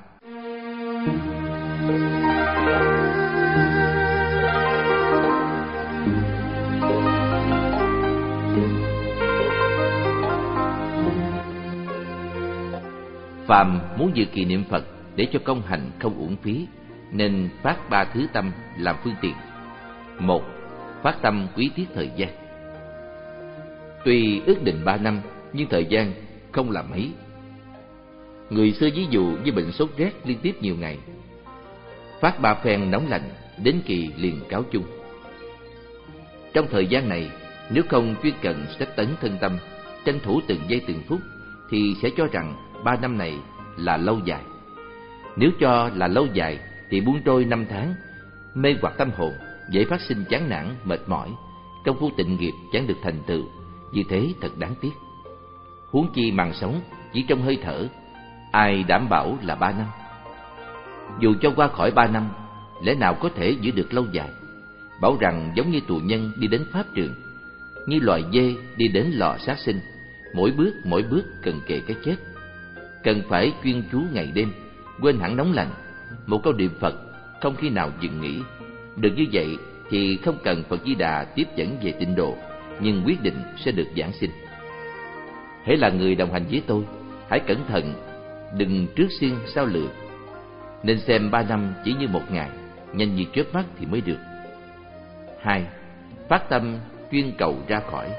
Phàm muốn dự kỳ niệm Phật để cho công hành không uổng phí, nên phát ba thứ tâm làm phương tiện. Một, phát tâm quý thiết thời gian. Tuy ước định ba năm, nhưng thời gian không làm mấy. Người xưa ví dụ như bệnh sốt rét liên tiếp nhiều ngày, phát ba phen nóng lạnh, đến kỳ liền cáo chung. Trong thời gian này, nếu không chuyên cần sách tấn thân tâm, tranh thủ từng giây từng phút, thì sẽ cho rằng ba năm này là lâu dài. Nếu cho là lâu dài thì buông trôi năm tháng, mê hoặc tâm hồn, dễ phát sinh chán nản, mệt mỏi, công phu tịnh nghiệp chẳng được thành tựu, như thế thật đáng tiếc. Huống chi màn sống chỉ trong hơi thở, ai đảm bảo là ba năm? Dù cho qua khỏi ba năm, lẽ nào có thể giữ được lâu dài? Bảo rằng giống như tù nhân đi đến pháp trường, như loài dê đi đến lò sát sinh, mỗi bước mỗi bước cần kề cái chết. Cần phải chuyên chú ngày đêm, quên hẳn nóng lạnh, một câu niệm Phật không khi nào dừng nghỉ. Được như vậy thì không cần Phật Di Đà tiếp dẫn về tịnh độ, nhưng quyết định sẽ được giảng sinh. Hễ là người đồng hành với tôi, hãy cẩn thận, đừng trước xiên sau lừa. Nên xem ba năm chỉ như một ngày, nhanh như chớp mắt thì mới được. Hai, phát tâm chuyên cầu ra khỏi.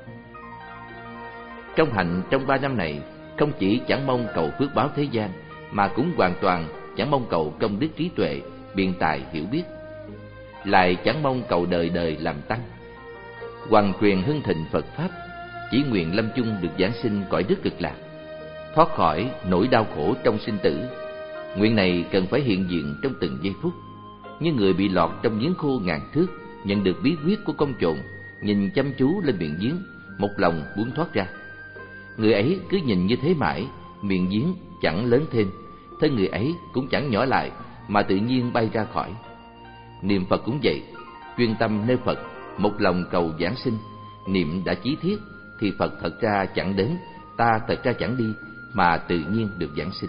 Trong hạnh trong ba năm này, không chỉ chẳng mong cầu phước báo thế gian, mà cũng hoàn toàn chẳng mong cầu công đức trí tuệ, biện tài hiểu biết, lại chẳng mong cầu đời đời làm tăng, hoằng truyền hưng thịnh Phật pháp, chỉ nguyện lâm chung được giảng sinh cõi đức cực lạc, thoát khỏi nỗi đau khổ trong sinh tử. Nguyện này cần phải hiện diện trong từng giây phút, như người bị lọt trong giếng khô ngàn thước, nhận được bí quyết của công trộn, nhìn chăm chú lên miệng giếng, một lòng muốn thoát ra. Người ấy cứ nhìn như thế mãi, miệng giếng chẳng lớn thêm, thân người ấy cũng chẳng nhỏ lại, mà tự nhiên bay ra khỏi. Niệm Phật cũng vậy, chuyên tâm nêu Phật, một lòng cầu giảng sinh, niệm đã chí thiết thì Phật thật ra chẳng đến, ta thật ra chẳng đi, mà tự nhiên được giảng sinh.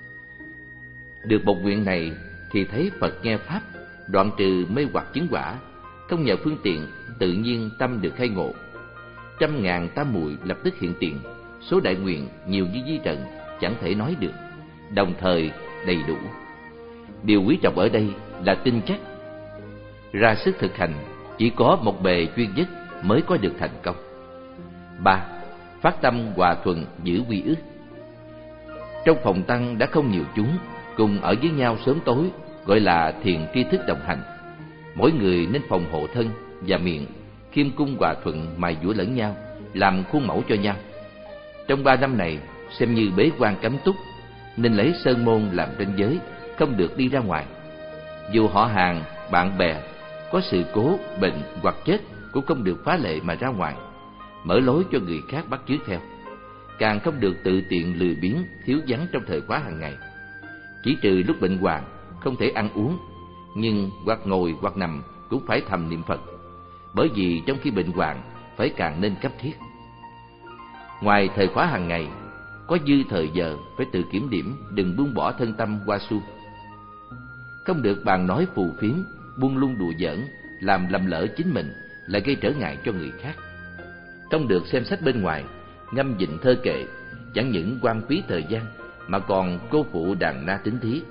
Được một nguyện này thì thấy Phật nghe pháp, đoạn trừ mê hoặc chứng quả, không nhờ phương tiện, tự nhiên tâm được khai ngộ. Trăm ngàn tam muội lập tức hiện tiền, số đại nguyện nhiều như di trần, chẳng thể nói được, đồng thời đầy đủ. Điều quý trọng ở đây là tin chắc. Ra sức thực hành, chỉ có một bề chuyên nhất mới có được thành công. Ba, phát tâm hòa thuận giữ quy ước. Trong phòng tăng đã không nhiều chúng, cùng ở với nhau sớm tối, gọi là thiền tri thức đồng hành. Mỗi người nên phòng hộ thân và miệng, khiêm cung hòa thuận mài dũa lẫn nhau, làm khuôn mẫu cho nhau. Trong ba năm này xem như bế quan cấm túc, nên lấy sơn môn làm ranh giới, không được đi ra ngoài. Dù họ hàng, bạn bè có sự cố, bệnh hoặc chết cũng không được phá lệ mà ra ngoài, mở lối cho người khác bắt chước theo. Càng không được tự tiện lười biếng, thiếu vắng trong thời khóa hàng ngày. Chỉ trừ lúc bệnh hoạn, không thể ăn uống, nhưng hoặc ngồi hoặc nằm cũng phải thầm niệm Phật, bởi vì trong khi bệnh hoạn phải càng nên cấp thiết. Ngoài thời khóa hàng ngày, có dư thời giờ phải tự kiểm điểm, đừng buông bỏ thân tâm qua suông. Không được bàn nói phù phiếm, buông lung đùa giỡn, làm lầm lỡ chính mình, lại gây trở ngại cho người khác. Không được xem sách bên ngoài, ngâm dịnh thơ kệ, chẳng những quan phí thời gian mà còn cô phụ đàn na tính thí.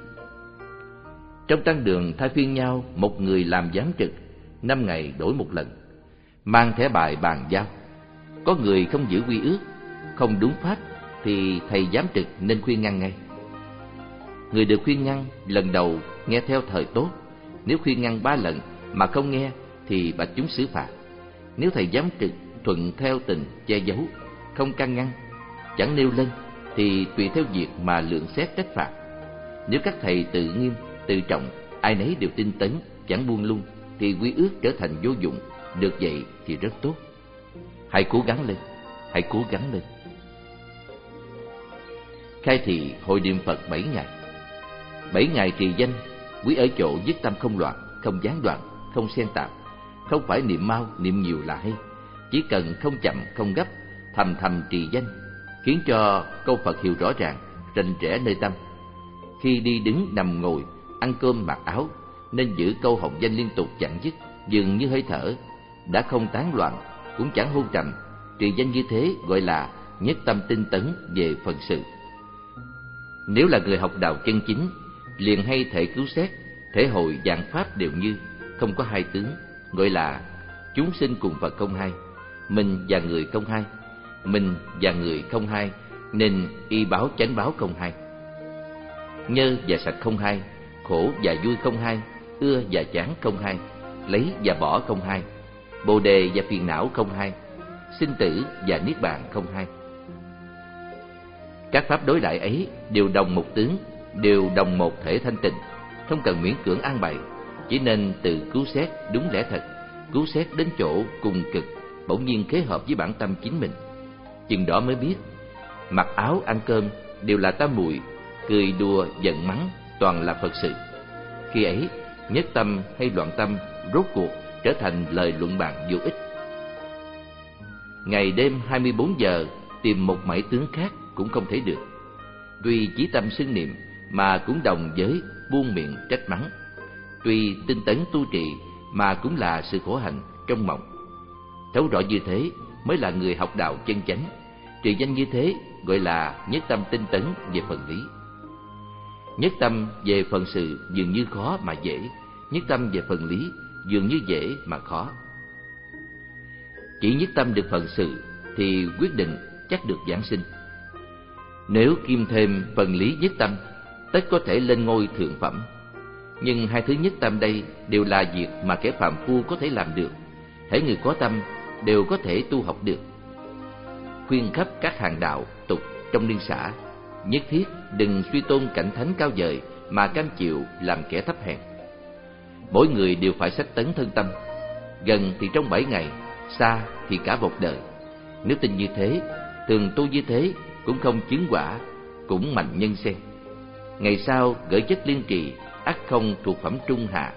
Trong tăng đường thay phiên nhau một người làm giám trực, năm ngày đổi một lần, mang thẻ bài bàn giao. Có người không giữ quy ước, không đúng pháp thì thầy giám trực nên khuyên ngăn ngay. Người được khuyên ngăn lần đầu nghe theo thời tốt, nếu khuyên ngăn ba lần mà không nghe thì bạch chúng xử phạt. Nếu thầy giám trực thuận theo tình che giấu, không can ngăn, chẳng nêu lên thì tùy theo việc mà lượng xét trách phạt. Nếu các thầy tự nghiêm, tự trọng, ai nấy đều tinh tấn, chẳng buông lung, thì quy ước trở thành vô dụng. Được vậy thì rất tốt. Hãy cố gắng lên, hãy cố gắng lên. Khai thị hội niệm Phật bảy ngày. Bảy ngày trì danh, quý ở chỗ dứt tâm không loạn, không gián đoạn, không xen tạp. Không phải niệm mau, niệm nhiều là hay. Chỉ cần không chậm, không gấp, thầm thầm trì danh, khiến cho câu Phật hiệu rõ ràng, rành rẽ nơi tâm. Khi đi đứng nằm ngồi, ăn cơm mặc áo, nên giữ câu hồng danh liên tục chẳng dứt, dường như hơi thở, đã không tán loạn, cũng chẳng hôn trầm. Trì danh như thế gọi là nhất tâm tinh tấn về phần sự. Nếu là người học đạo chân chính, liền hay thể cứu xét, thể hội dạng pháp đều như, không có hai tướng, gọi là chúng sinh cùng Phật không hai, mình và người không hai, mình và người không hai, nên y báo chánh báo không hay. Nhơ và sạch không hay, khổ và vui không hay, ưa và chán không hay, lấy và bỏ không hay, bồ đề và phiền não không hay, sinh tử và niết bàn không hay. Các pháp đối lại ấy đều đồng một tướng, đều đồng một thể thanh tịnh, không cần miễn cưỡng an bày, chỉ nên tự cứu xét đúng lẽ thật, cứu xét đến chỗ cùng cực, bỗng nhiên khế hợp với bản tâm chính mình. Chừng đó mới biết, mặc áo ăn cơm đều là tam muội, cười đùa giận mắng toàn là Phật sự. Khi ấy, nhất tâm hay loạn tâm rốt cuộc trở thành lời luận bàn vô ích. Ngày đêm hai mươi bốn giờ tìm một mảy tướng khác cũng không thể được. Tuy chí tâm xưng niệm mà cũng đồng với buông miệng trách mắng. Tuy tinh tấn tu trì mà cũng là sự khổ hạnh trong mộng. Thấu rõ như thế mới là người học đạo chân chánh. Trì danh như thế gọi là nhất tâm tinh tấn về phần lý. Nhất tâm về phần sự dường như khó mà dễ, nhất tâm về phần lý dường như dễ mà khó. Chỉ nhất tâm được phần sự thì quyết định chắc được giảng sinh. Nếu kiêm thêm phần lý nhất tâm, tất có thể lên ngôi thượng phẩm. Nhưng hai thứ nhất tâm đây đều là việc mà kẻ phàm phu có thể làm được. Hễ người có tâm đều có thể tu học được. Khuyên khắp các hàng đạo tục trong liên xã, nhất thiết đừng suy tôn cảnh thánh cao vời mà cam chịu làm kẻ thấp hèn. Mỗi người đều phải sách tấn thân tâm, gần thì trong bảy ngày, xa thì cả một đời. Nếu tin như thế, thường tu như thế cũng không chứng quả, cũng mạnh nhân sen. Ngày sau gửi chất liên trì, ắt không thuộc phẩm trung hạ.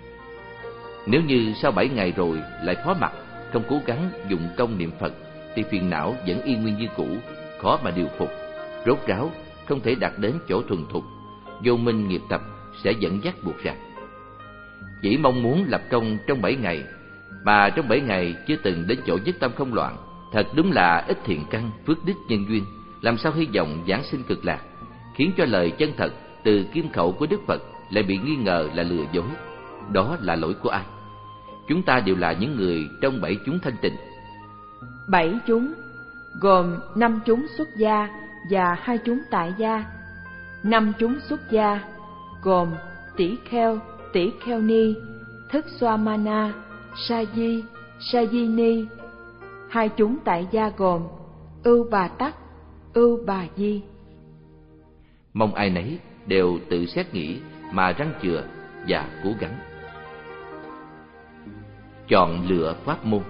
Nếu như sau bảy ngày rồi lại phó mặc, không cố gắng dụng công niệm Phật, thì phiền não vẫn y nguyên như cũ, khó mà điều phục, rốt ráo, không thể đạt đến chỗ thuần thục. Vô minh nghiệp tập sẽ dẫn dắt buộc ra. Chỉ mong muốn lập công trong bảy ngày, mà trong bảy ngày chưa từng đến chỗ nhất tâm không loạn, thật đúng là ít thiện căn, phước đức nhân duyên, làm sao hy vọng giảng sinh cực lạc, khiến cho lời chân thật từ kim khẩu của Đức Phật lại bị nghi ngờ là lừa dối. Đó là lỗi của ai? Chúng ta đều là những người trong bảy chúng thanh tịnh. Bảy chúng gồm năm chúng xuất gia và hai chúng tại gia. Năm chúng xuất gia gồm tỷ kheo, tỷ kheo ni, thức xoa mana, sa di, sa di ni. Hai chúng tại gia gồm ưu bà tắc, ưu bà di. Mong ai nấy đều tự xét nghĩ mà răng chừa và cố gắng. Chọn lựa pháp môn.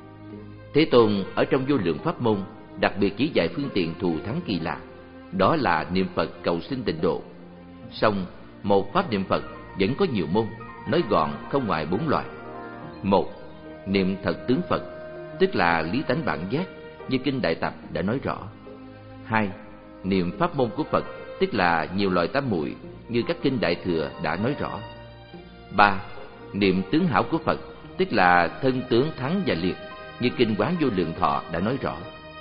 Thế Tôn ở trong vô lượng pháp môn đặc biệt chỉ dạy phương tiện thù thắng kỳ lạ, đó là niệm Phật cầu sinh tịnh độ. Song một pháp niệm Phật vẫn có nhiều môn, nói gọn không ngoài bốn loại. Một, niệm thật tướng Phật, tức là lý tánh bản giác, như kinh Đại Tập đã nói rõ. Hai, niệm pháp môn của Phật, tức là nhiều loại tám muội, như các kinh Đại Thừa đã nói rõ. Ba, niệm tướng hảo của Phật, tức là thân tướng thắng và liệt, như kinh Quán Vô Lượng Thọ đã nói rõ.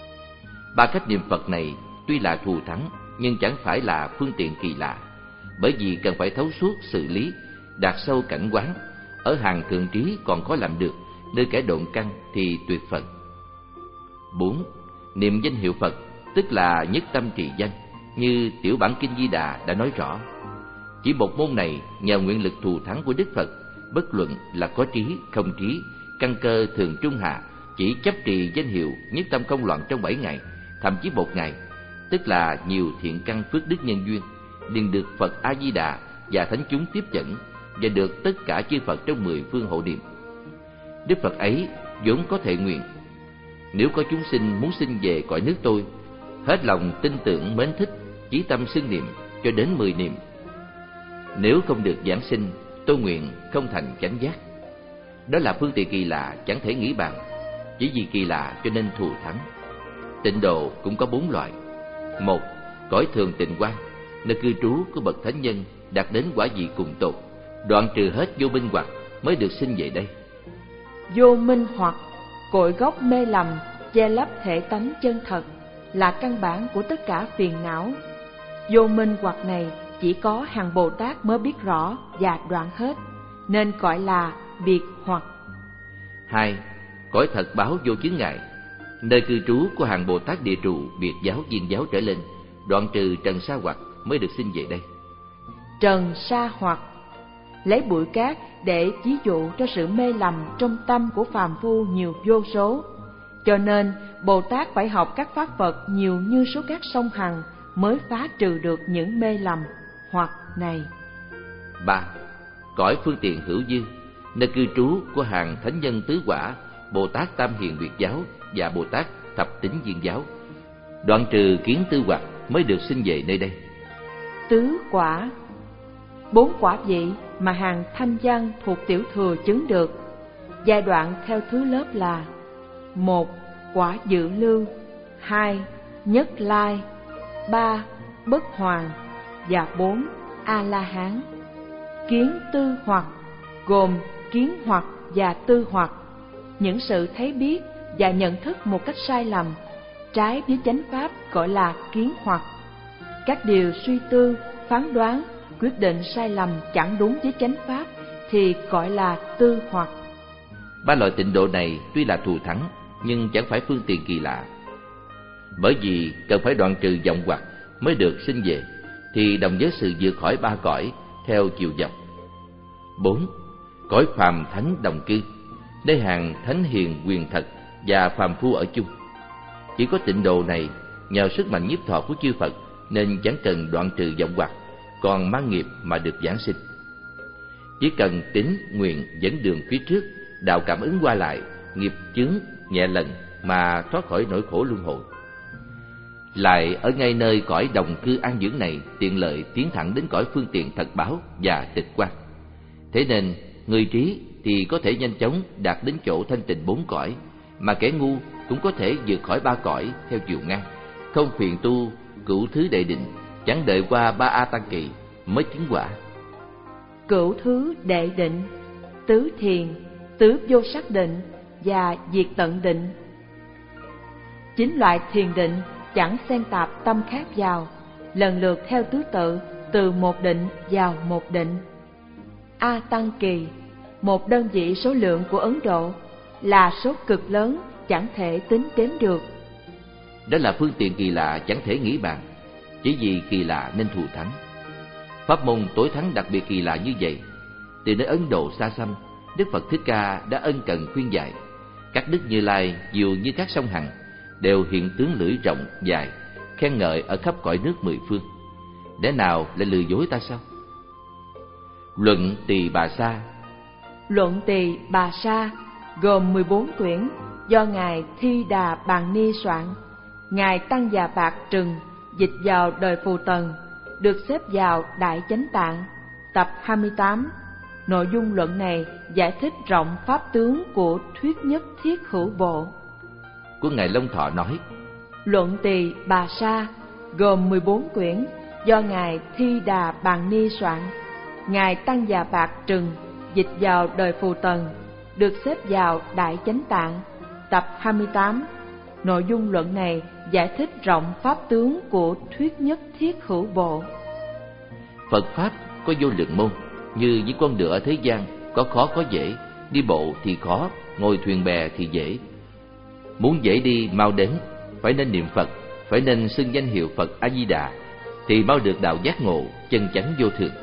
Ba cách niệm Phật này tuy là thù thắng, nhưng chẳng phải là phương tiện kỳ lạ, bởi vì cần phải thấu suốt sự lý, đạt sâu cảnh quán. Ở hàng thượng trí còn khó làm được, nơi kẻ độn căn thì tuyệt phận. Bốn, niệm danh hiệu Phật, tức là nhất tâm trì danh, như tiểu bản kinh Di Đà đã nói rõ. Chỉ một môn này nhờ nguyện lực thù thắng của Đức Phật, bất luận là có trí, không trí, căn cơ thường trung hạ, chỉ chấp trì danh hiệu nhất tâm không loạn trong bảy ngày, thậm chí một ngày, tức là nhiều thiện căn phước đức nhân duyên, liền được Phật A Di Đà và thánh chúng tiếp dẫn, và được tất cả chư Phật trong mười phương hộ niệm. Đức Phật ấy vốn có thệ nguyện: nếu có chúng sinh muốn sinh về cõi nước tôi, hết lòng tin tưởng mến thích, chí tâm xưng niệm cho đến mười niệm. Nếu không được giảng sinh, tôi nguyện không thành chánh giác. Đó là phương tiện kỳ lạ chẳng thể nghĩ bàn, chỉ vì kỳ lạ cho nên thù thắng. Tịnh độ cũng có bốn loại. Một, cõi thường tịnh quan, nơi cư trú của bậc thánh nhân đạt đến quả vị cùng tột, đoạn trừ hết vô minh hoặc mới được sinh về đây. Vô minh hoặc, cội gốc mê lầm che lấp thể tánh chân thật, là căn bản của tất cả phiền não. Vô minh hoặc này chỉ có hàng Bồ Tát mới biết rõ và đoạn hết, nên gọi là biệt hoặc. Hai, cõi thật báo vô chướng ngại, Nơi cư trú của hàng Bồ Tát Địa Trụ Biệt giáo Viên giáo trở lên, đoạn trừ trần sa hoặc, mới được sinh về đây. Trần sa hoặc lấy bụi cát để ví dụ cho sự mê lầm trong tâm của phàm phu nhiều vô số, cho nên Bồ Tát phải học các pháp Phật nhiều như số các sông Hằng mới phá trừ được những mê lầm hoặc này. Ba. Cõi phương tiện hữu dư, nơi cư trú của hàng thánh nhân tứ quả, Bồ Tát Tam Hiền Biệt giáo và Bồ Tát Thập Tín Viên giáo, đoạn trừ kiến tư hoặc, mới được sinh về nơi đây. Tứ quả, bốn quả vị mà hàng thanh văn thuộc tiểu thừa chứng được. Giai đoạn theo thứ lớp là: một. Quả dự lưu, hai. Nhất lai, ba. Bất hoàn và bốn. A La Hán. Kiến tư hoặc gồm kiến hoặc và tư hoặc, những sự thấy biết và nhận thức một cách sai lầm, trái với chánh pháp gọi là kiến hoặc. Các điều suy tư, phán đoán, quyết định sai lầm chẳng đúng với chánh pháp thì gọi là tư hoặc. Ba loại tịnh độ này tuy là thù thắng, nhưng chẳng phải phương tiện kỳ lạ. Bởi vì cần phải đoạn trừ vọng hoặc mới được sinh về, thì đồng với sự vượt khỏi ba cõi theo chiều dọc. Bốn. Cõi phàm thánh đồng cư, nơi hàng thánh hiền quyền thật và phàm phu ở chung. Chỉ có tịnh độ này, nhờ sức mạnh nhiếp thọ của chư Phật nên chẳng cần đoạn trừ vọng hoặc, còn mang nghiệp mà được giảng sinh. Chỉ cần tín nguyện dẫn đường phía trước, đạo cảm ứng qua lại, nghiệp chướng nhẹ lần mà thoát khỏi nỗi khổ luân hồi. Lại ở ngay nơi cõi đồng cư an dưỡng này, tiện lợi tiến thẳng đến cõi phương tiện thật báo và tịch quan. Thế nên người trí thì có thể nhanh chóng đạt đến chỗ thanh tịnh bốn cõi, mà kẻ ngu cũng có thể vượt khỏi ba cõi theo chiều ngang, không phiền tu cửu thứ đệ định, chẳng đợi qua ba a tăng kỳ mới chứng quả. Cửu thứ đệ định, tứ thiền, tứ vô sắc định và diệt tận định. Chín loại thiền định chẳng xen tạp tâm khác vào, lần lượt theo thứ tự từ một định vào một định. A tăng kỳ, một đơn vị số lượng của Ấn Độ, là số cực lớn chẳng thể tính đếm được. Đó là phương tiện kỳ lạ chẳng thể nghĩ bàn, chỉ vì kỳ lạ nên thù thắng. Pháp môn tối thắng đặc biệt kỳ lạ như vậy, từ nơi Ấn Độ xa xăm, Đức Phật Thích Ca đã ân cần khuyên dạy. Các đức Như Lai dường như các sông Hằng, đều hiện tướng lưỡi rộng dài, khen ngợi ở khắp cõi nước mười phương. Lẽ nào lại lừa dối ta sao? Luận Tỳ Bà Sa. Luận Tỳ Bà Sa gồm mười bốn quyển, do Ngài Thi Đà Bàn Ni soạn. Ngài Tăng Già Bạc Trừng dịch vào đời Phù Tần, được xếp vào Đại Chánh Tạng, tập hai mươi tám. Nội dung luận này giải thích rộng pháp tướng của thuyết nhất thiết hữu bộ. Của Ngài Long Thọ nói: Luận Tỳ Bà Sa gồm mười bốn quyển, do Ngài Thi Đà Bàn Ni soạn. Ngài Tăng Già Bạc Trừng dịch vào đời Phù Tần, được xếp vào Đại Chánh Tạng, tập hai mươi tám. Nội dung luận này giải thích rộng pháp tướng của thuyết nhất thiết hữu bộ. Phật Pháp có vô lượng môn, như những con đường ở thế gian, có khó có dễ, đi bộ thì khó, ngồi thuyền bè thì dễ. Muốn dễ đi mau đến, phải nên niệm Phật, phải nên xưng danh hiệu Phật A Di Đà, thì mau được đạo giác ngộ chân chánh vô thường.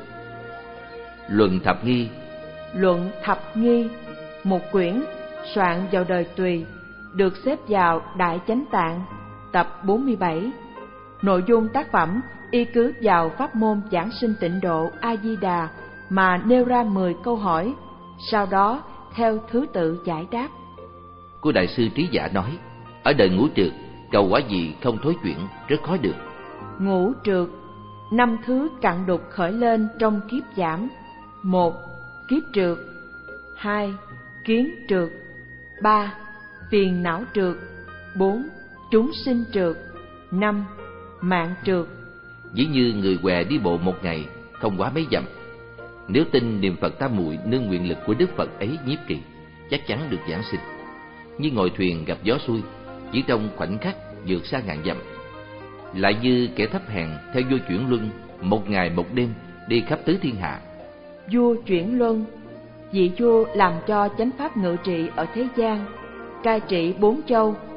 Luận Thập Nghi. Luận Thập Nghi, một quyển soạn vào đời Tùy, được xếp vào Đại Chánh Tạng, tập bốn mươi bảy. Nội dung tác phẩm y cứ vào pháp môn giảng sinh tịnh độ A Di Đà mà nêu ra mười câu hỏi, sau đó theo thứ tự giải đáp. Của Đại sư Trí Giả nói: ở đời ngũ trượt, cầu quả gì không thối chuyển, rất khó được. Ngũ trượt, năm thứ cặn đục khởi lên trong kiếp giảm. Một. Kiếp trượt. Hai. Kiến trượt. Ba. Phiền não trượt. Bốn. Chúng sinh trượt. Năm. Mạng trượt. Ví như người què đi bộ một ngày không quá mấy dặm, nếu tin niệm Phật Tam Muội nương nguyện lực của Đức Phật ấy nhiếp trì, chắc chắn được giảng sinh. Như ngồi thuyền gặp gió xuôi, chỉ trong khoảnh khắc vượt xa ngàn dặm. Lại như kẻ thấp hèn theo vua chuyển luân, một ngày một đêm đi khắp tứ thiên hạ. Vua chuyển luân, vị vua làm cho chánh pháp ngự trị ở thế gian, cai trị bốn châu,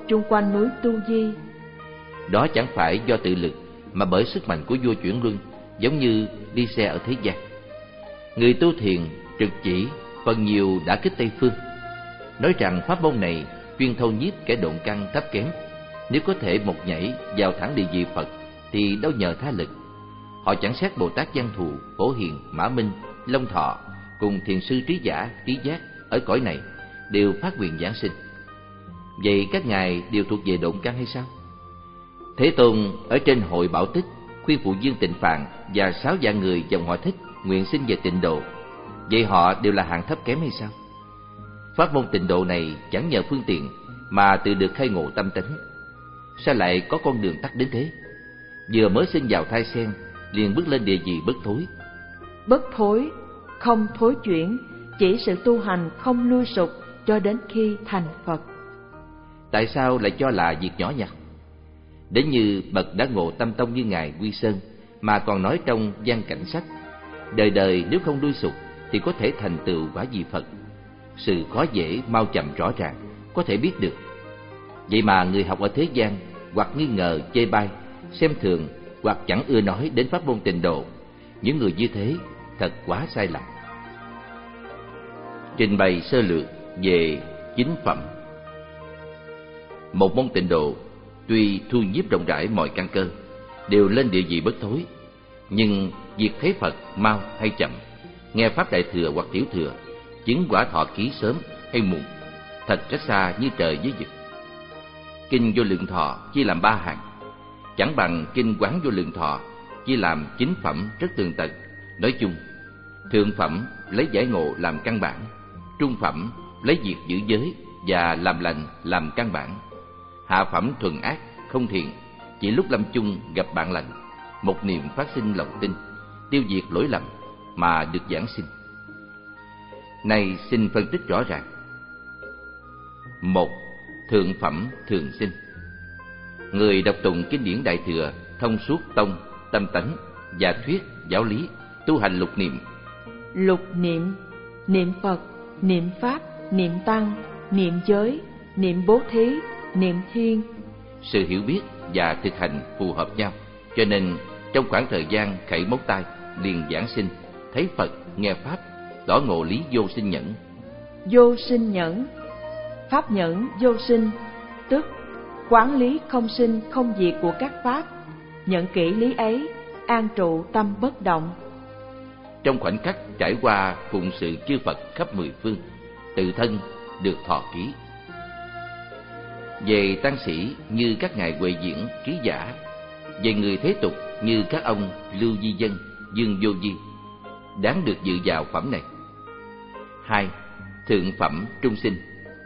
chung quanh núi Tu Di. Đó chẳng phải do tự lực, mà bởi sức mạnh của vua chuyển luân, giống như đi xe ở thế gian. Người tu thiền trực chỉ phần nhiều đã kích Tây phương, nói rằng pháp môn này chuyên thâu nhiếp kẻ độn căn thấp kém. Nếu có thể một nhảy vào thẳng địa vị Phật thì đâu nhờ tha lực. Họ chẳng xét Bồ Tát Văn Thù, Phổ Hiền, Mã Minh, Long Thọ cùng thiền sư trí giả, trí giác ở cõi này đều phát nguyện giảng sinh. Vậy các ngài đều thuộc về độn căn hay sao? Thế Tôn ở trên hội Bảo Tích khuyên phụ Dương Tịnh Phạn và sáu vạn người dòng họ Thích nguyện sinh về Tịnh Độ. Vậy họ đều là hạng thấp kém hay sao? Pháp môn Tịnh Độ này chẳng nhờ phương tiện mà tự được khai ngộ tâm tánh. Sao lại có con đường tắt đến thế? Vừa mới sinh vào thai sen liền bước lên địa vị bất thối. Bất thối, không thối chuyển, chỉ sự tu hành không lui sụp cho đến khi thành Phật. Tại sao lại cho là việc nhỏ nhặt? Đến như bậc đã ngộ tâm tông như ngài Quy Sơn mà còn nói trong văn cảnh sách, đời đời nếu không lui sụp thì có thể thành tựu quả vị Phật. Sự khó dễ mau chậm rõ ràng, có thể biết được. Vậy mà người học ở thế gian hoặc nghi ngờ, chê bai, xem thường hoặc chẳng ưa nói đến pháp môn Tịnh Độ, những người như thế thật quá sai lầm. Trình bày sơ lược về chính phẩm. Một môn Tịnh Độ tuy thu nhiếp rộng rãi mọi căn cơ, đều lên địa vị bất thối, nhưng việc thấy Phật mau hay chậm, nghe pháp đại thừa hoặc tiểu thừa, chứng quả thọ ký sớm hay muộn, thật rất xa như trời với vực. Kinh Vô Lượng Thọ chia làm ba hạng, chẳng bằng kinh Quán Vô Lượng Thọ chia làm chính phẩm rất tường tận. Nói chung, thượng phẩm lấy giải ngộ làm căn bản, trung phẩm lấy việc giữ giới và làm lành làm căn bản, hạ phẩm thuần ác không thiện, chỉ lúc lâm chung gặp bạn lành, một niệm phát sinh lòng tin, tiêu diệt lỗi lầm mà được giảng sinh. Này xin phân tích rõ ràng. Một, thượng phẩm thường sinh. Người đọc tụng kinh điển Đại Thừa thông suốt tông, tâm tánh, giả thuyết, giáo lý, tu hành lục niệm. Lục niệm: niệm Phật, niệm Pháp, niệm Tăng, niệm giới, niệm bố thí, niệm thiên. Sự hiểu biết và thực hành phù hợp nhau, cho nên trong khoảng thời gian khẩy móng tay liền giảng sinh, thấy Phật, nghe Pháp, tỏ ngộ lý vô sinh nhẫn. Vô sinh nhẫn, pháp nhẫn vô sinh, tức quán lý không sinh không diệt của các pháp, nhận kỹ lý ấy, an trụ tâm bất động. Trong khoảnh khắc trải qua phụng sự chư Phật khắp mười phương, tự thân được thọ ký. Về tăng sĩ như các ngài Huệ Diễn, Trí Giả, về người thế tục như các ông Lưu Di Dân, Dương Vô Di, đáng được dự vào phẩm này. Hai, thượng phẩm trung sinh.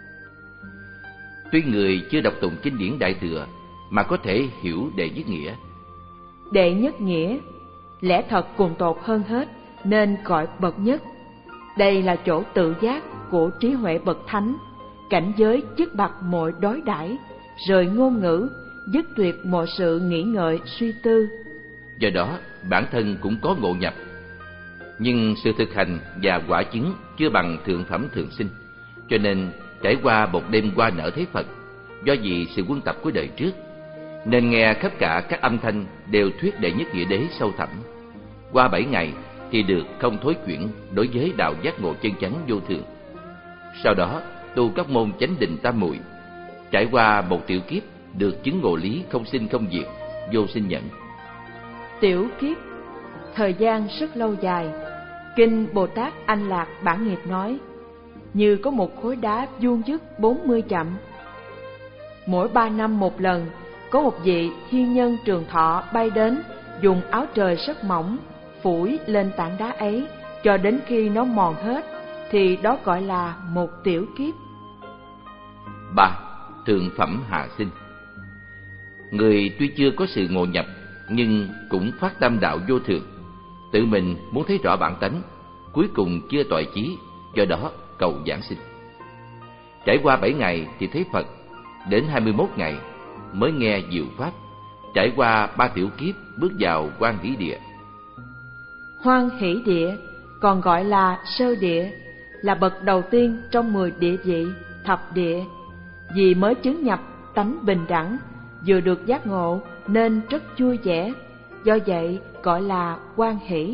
Tuy người chưa đọc tụng kinh điển Đại Thừa mà có thể hiểu đệ nhất nghĩa. Đệ nhất nghĩa, lẽ thật cùng tột hơn hết nên gọi bậc nhất. Đây là chỗ tự giác của trí huệ bậc thánh, cảnh giới dứt bặt mọi đối đãi, rời ngôn ngữ, dứt tuyệt mọi sự nghĩ ngợi suy tư. Do đó bản thân cũng có ngộ nhập, nhưng sự thực hành và quả chứng chưa bằng thượng phẩm thường sinh, cho nên trải qua một đêm qua nở thấy Phật, do vì sự quân tập của đời trước, nên nghe khắp cả các âm thanh đều thuyết đệ nhất nghĩa đế sâu thẳm. Qua bảy ngày thì được không thối chuyển đối với đạo giác ngộ chân chánh vô thường. Sau đó tu các môn chánh định tam muội, trải qua một tiểu kiếp được chứng ngộ lý không sinh không diệt, vô sinh nhẫn. Tiểu kiếp, thời gian rất lâu dài. Kinh Bồ Tát Anh Lạc Bản Nghiệp nói, như có một khối đá vuông vức bốn mươi chậm. Mỗi ba năm một lần, có một vị thiên nhân trường thọ bay đến, dùng áo trời rất mỏng phủi lên tảng đá ấy cho đến khi nó mòn hết, thì đó gọi là một tiểu kiếp. Ba, thượng phẩm hạ sinh. Người tuy chưa có sự ngộ nhập, nhưng cũng phát tâm đạo vô thường, tự mình muốn thấy rõ bản tánh, cuối cùng chưa toại chí, do đó cầu giảng sinh. Trải qua bảy ngày thì thấy Phật, đến hai mươi mốt ngày mới nghe diệu pháp, trải qua ba tiểu kiếp bước vào Hoan Hỷ Địa. Hoan Hỷ Địa còn gọi là sơ địa, là bậc đầu tiên trong mười địa vị thập địa, vì mới chứng nhập tánh bình đẳng, vừa được giác ngộ nên rất vui vẻ, do vậy gọi là hoan hỷ.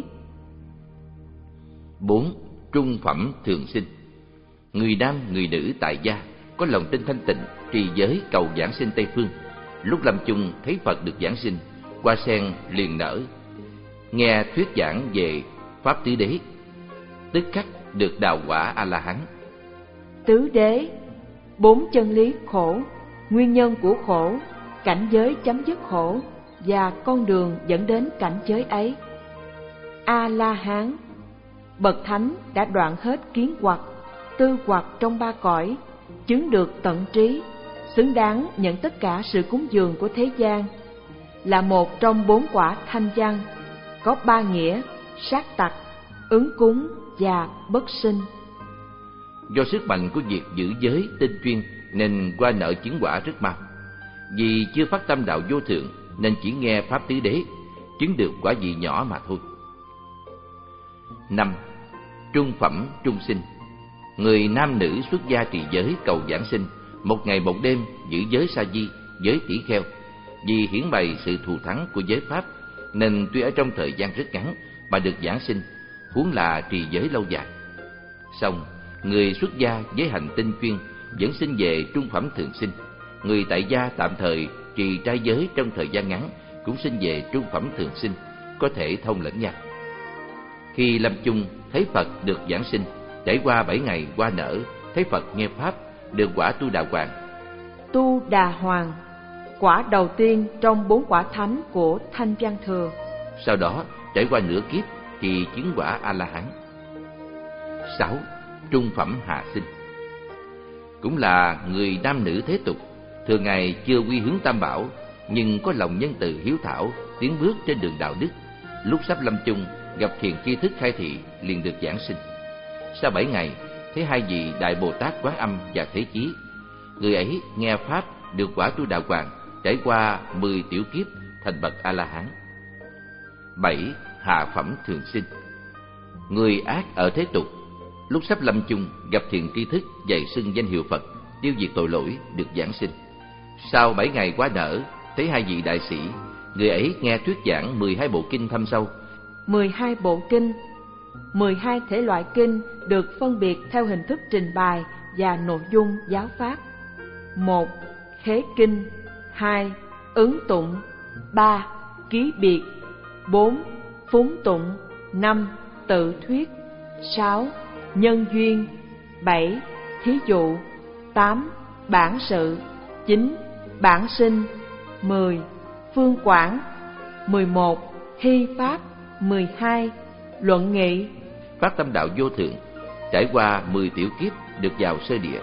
Bốn. Trung phẩm thường sinh. Người nam, người nữ tại gia có lòng tin thanh tịnh, trì giới cầu giảng sinh Tây phương. Lúc lâm chung thấy Phật được giảng sinh, hoa sen liền nở. Nghe thuyết giảng về pháp tứ đế, tức khắc được đào quả A La Hán. Tứ đế, bốn chân lý khổ, nguyên nhân của khổ, cảnh giới chấm dứt khổ và con đường dẫn đến cảnh giới ấy. A La Hán, bậc thánh đã đoạn hết kiến hoặc, tư hoặc trong ba cõi, chứng được tận trí, xứng đáng nhận tất cả sự cúng dường của thế gian, là một trong bốn quả thanh văn, có ba nghĩa: sát tặc, ứng cúng và bất sinh. Do sức mạnh của việc giữ giới tinh chuyên nên qua nợ chứng quả rất mau. Vì chưa phát tâm đạo vô thượng nên chỉ nghe pháp tứ đế, chứng được quả vị nhỏ mà thôi. Năm. Trung phẩm trung sinh. Người nam nữ xuất gia trì giới cầu giảng sinh, một ngày một đêm giữ giới sa di, giới tỷ kheo. Vì hiển bày sự thù thắng của giới pháp nên tuy ở trong thời gian rất ngắn mà được giảng sinh, huống là trì giới lâu dài. Song người xuất gia với hành tinh chuyên vẫn sinh về trung phẩm thường sinh. Người tại gia tạm thời trì trai giới trong thời gian ngắn cũng sinh về trung phẩm thường sinh, có thể thông lẫn nhau. Khi lâm chung thấy Phật được giảng sinh, trải qua bảy ngày hoa nở, thấy Phật nghe pháp, được quả Tu Đà Hoàng. Tu Đà Hoàng, quả đầu tiên trong bốn quả thánh của Thanh Văn Thừa. Sau đó trải qua nửa kiếp thì chứng quả A La Hán. Sáu. Trung phẩm hạ sinh. Cũng là người nam nữ thế tục, thường ngày chưa quy hướng Tam Bảo, nhưng có lòng nhân từ hiếu thảo, tiến bước trên đường đạo đức. Lúc sắp lâm chung gặp thiền tri thức khai thị, liền được giảng sinh. Sau bảy ngày thấy hai vị Đại Bồ Tát Quán Âm và Thế Chí. Người ấy nghe pháp được quả Tu Đà Hoàng, trải qua mười tiểu kiếp thành bậc A La Hán. Bảy. Hạ phẩm thường sinh. Người ác ở thế tục, lúc sắp lâm chung gặp thiền tri thức dạy xưng danh hiệu Phật, tiêu diệt tội lỗi, được giảng sinh. Sau bảy ngày quá nở thấy hai vị đại sĩ. Người ấy nghe thuyết giảng mười hai bộ kinh thâm sâu. Mười hai bộ kinh, mười hai thể loại kinh được phân biệt theo hình thức trình bày và nội dung giáo pháp. Một. Khế kinh. Hai. Ứng tụng. Ba. Ký biệt. Bốn. Phúng tụng. Năm. Tự thuyết. Sáu. Nhân duyên. Bảy. Thí dụ. Tám. Bản sự. Chín. Bản sinh. Mười. Phương quản. Mười một. Hy pháp. Mười hai. Luận nghị. Phát tâm đạo vô thượng, trải qua mười tiểu kiếp được vào sơ địa.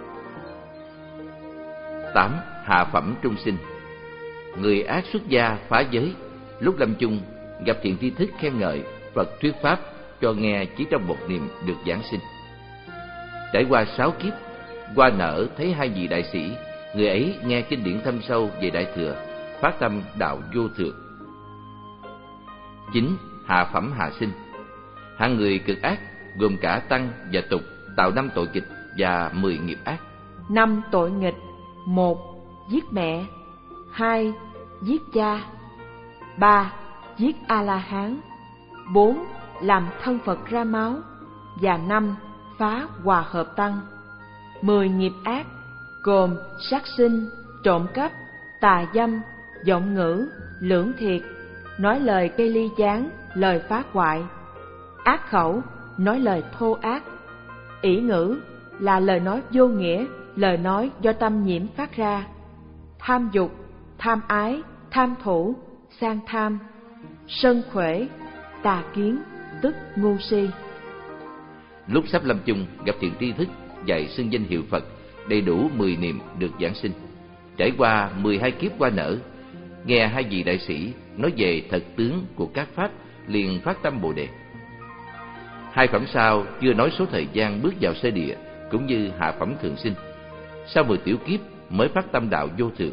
Tám. Hạ phẩm trung sinh. Người ác xuất gia phá giới, lúc lâm chung gặp thiện tri thức khen ngợi, Phật thuyết pháp cho nghe chỉ trong một niệm, được giảng sinh. Trải qua sáu kiếp hoa nở thấy hai vị đại sĩ. Người ấy nghe kinh điển thâm sâu về Đại Thừa, phát tâm đạo vô thượng. Chín. Hạ phẩm hạ sinh. Hạng người cực ác gồm cả tăng và tục, tạo năm tội kịch và mười nghiệp ác. Năm tội nghịch. Một. Giết mẹ. Hai. Giết cha. Ba. Giết A La Hán. Bốn. Làm thân Phật ra máu. Và năm. Phá hòa hợp tăng. Mười nghiệp ác gồm sát sinh, trộm cắp, tà dâm, vọng ngữ, lưỡng thiệt, nói lời gây ly gián, lời phá hoại, ác khẩu, nói lời thô ác, ỷ ngữ là lời nói vô nghĩa, lời nói do tâm nhiễm phát ra, tham dục, tham ái, tham thủ, sang tham, sân khuể, tà kiến, tức ngu si. Lúc sắp lâm chung gặp thiện tri thức dạy xưng danh hiệu Phật, đầy đủ mười niệm, được giảng sinh. Trải qua mười hai kiếp hoa nở, nghe hai vị đại sĩ nói về thật tướng của các pháp, liền phát tâm Bồ đề. Hai phẩm sau chưa nói số thời gian bước vào sơ địa cũng như hạ phẩm thường sinh. Sau mười tiểu kiếp mới phát tâm đạo vô thượng.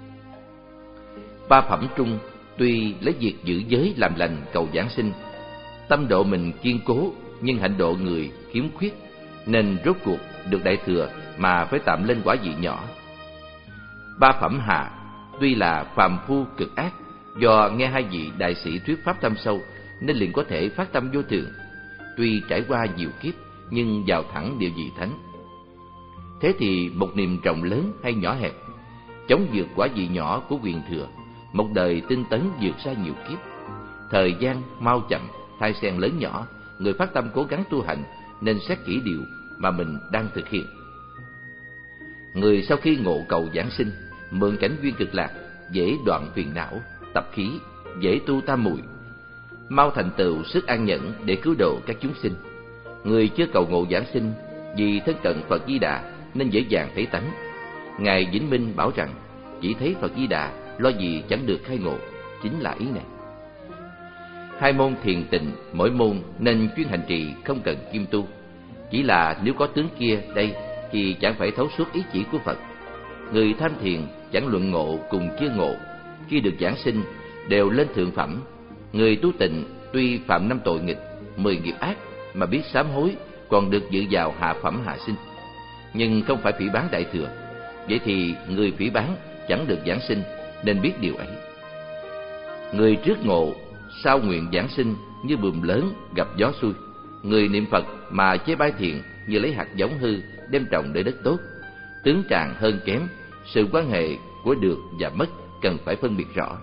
Ba phẩm trung tuy lấy việc giữ giới làm lành cầu giảng sinh, tâm độ mình kiên cố nhưng hạnh độ người khiếm khuyết, nên rốt cuộc được Đại Thừa mà phải tạm lên quả vị nhỏ. Ba phẩm hạ tuy là phàm phu cực ác, do nghe hai vị đại sĩ thuyết pháp thâm sâu nên liền có thể phát tâm vô thường. Tuy trải qua nhiều kiếp nhưng vào thẳng địa vị thánh. Thế thì một niềm rộng lớn hay nhỏ hẹp, chống vượt quả vị nhỏ của quyền thừa, một đời tinh tấn vượt ra nhiều kiếp. Thời gian mau chậm, thai sen lớn nhỏ, người phát tâm cố gắng tu hành nên xét kỹ điều mà mình đang thực hiện. Người sau khi ngộ cầu giảng sinh, mượn cảnh duyên cực lạc, dễ đoạn phiền não, tập khí, dễ tu tam muội, mau thành tựu sức an nhẫn để cứu độ các chúng sinh. Người chưa cầu ngộ giảng sinh, vì thân cận Phật Di Đà nên dễ dàng thấy tánh. Ngài Vĩnh Minh bảo rằng chỉ thấy Phật Di Đà, lo gì chẳng được khai ngộ, chính là ý này. Hai môn thiền tịnh, mỗi môn nên chuyên hành trì, không cần kiêm tu. Chỉ là nếu có tướng kia đây thì chẳng phải thấu suốt ý chỉ của Phật. Người tham thiền chẳng luận ngộ cùng chưa ngộ, khi được giảng sinh đều lên thượng phẩm. Người tu tịnh tuy phạm năm tội nghịch, mười nghiệp ác mà biết sám hối, còn được dự vào hạ phẩm hạ sinh, nhưng không phải phỉ báng đại thừa. Vậy thì người phỉ báng chẳng được giảng sinh, nên biết điều ấy. Người trước ngộ, sau nguyện giảng sinh như buồm lớn gặp gió xuôi. Người niệm Phật mà chế bái thiện như lấy hạt giống hư đem trồng để đất tốt. Tướng tràng hơn kém, sự quan hệ của được và mất cần phải phân biệt rõ.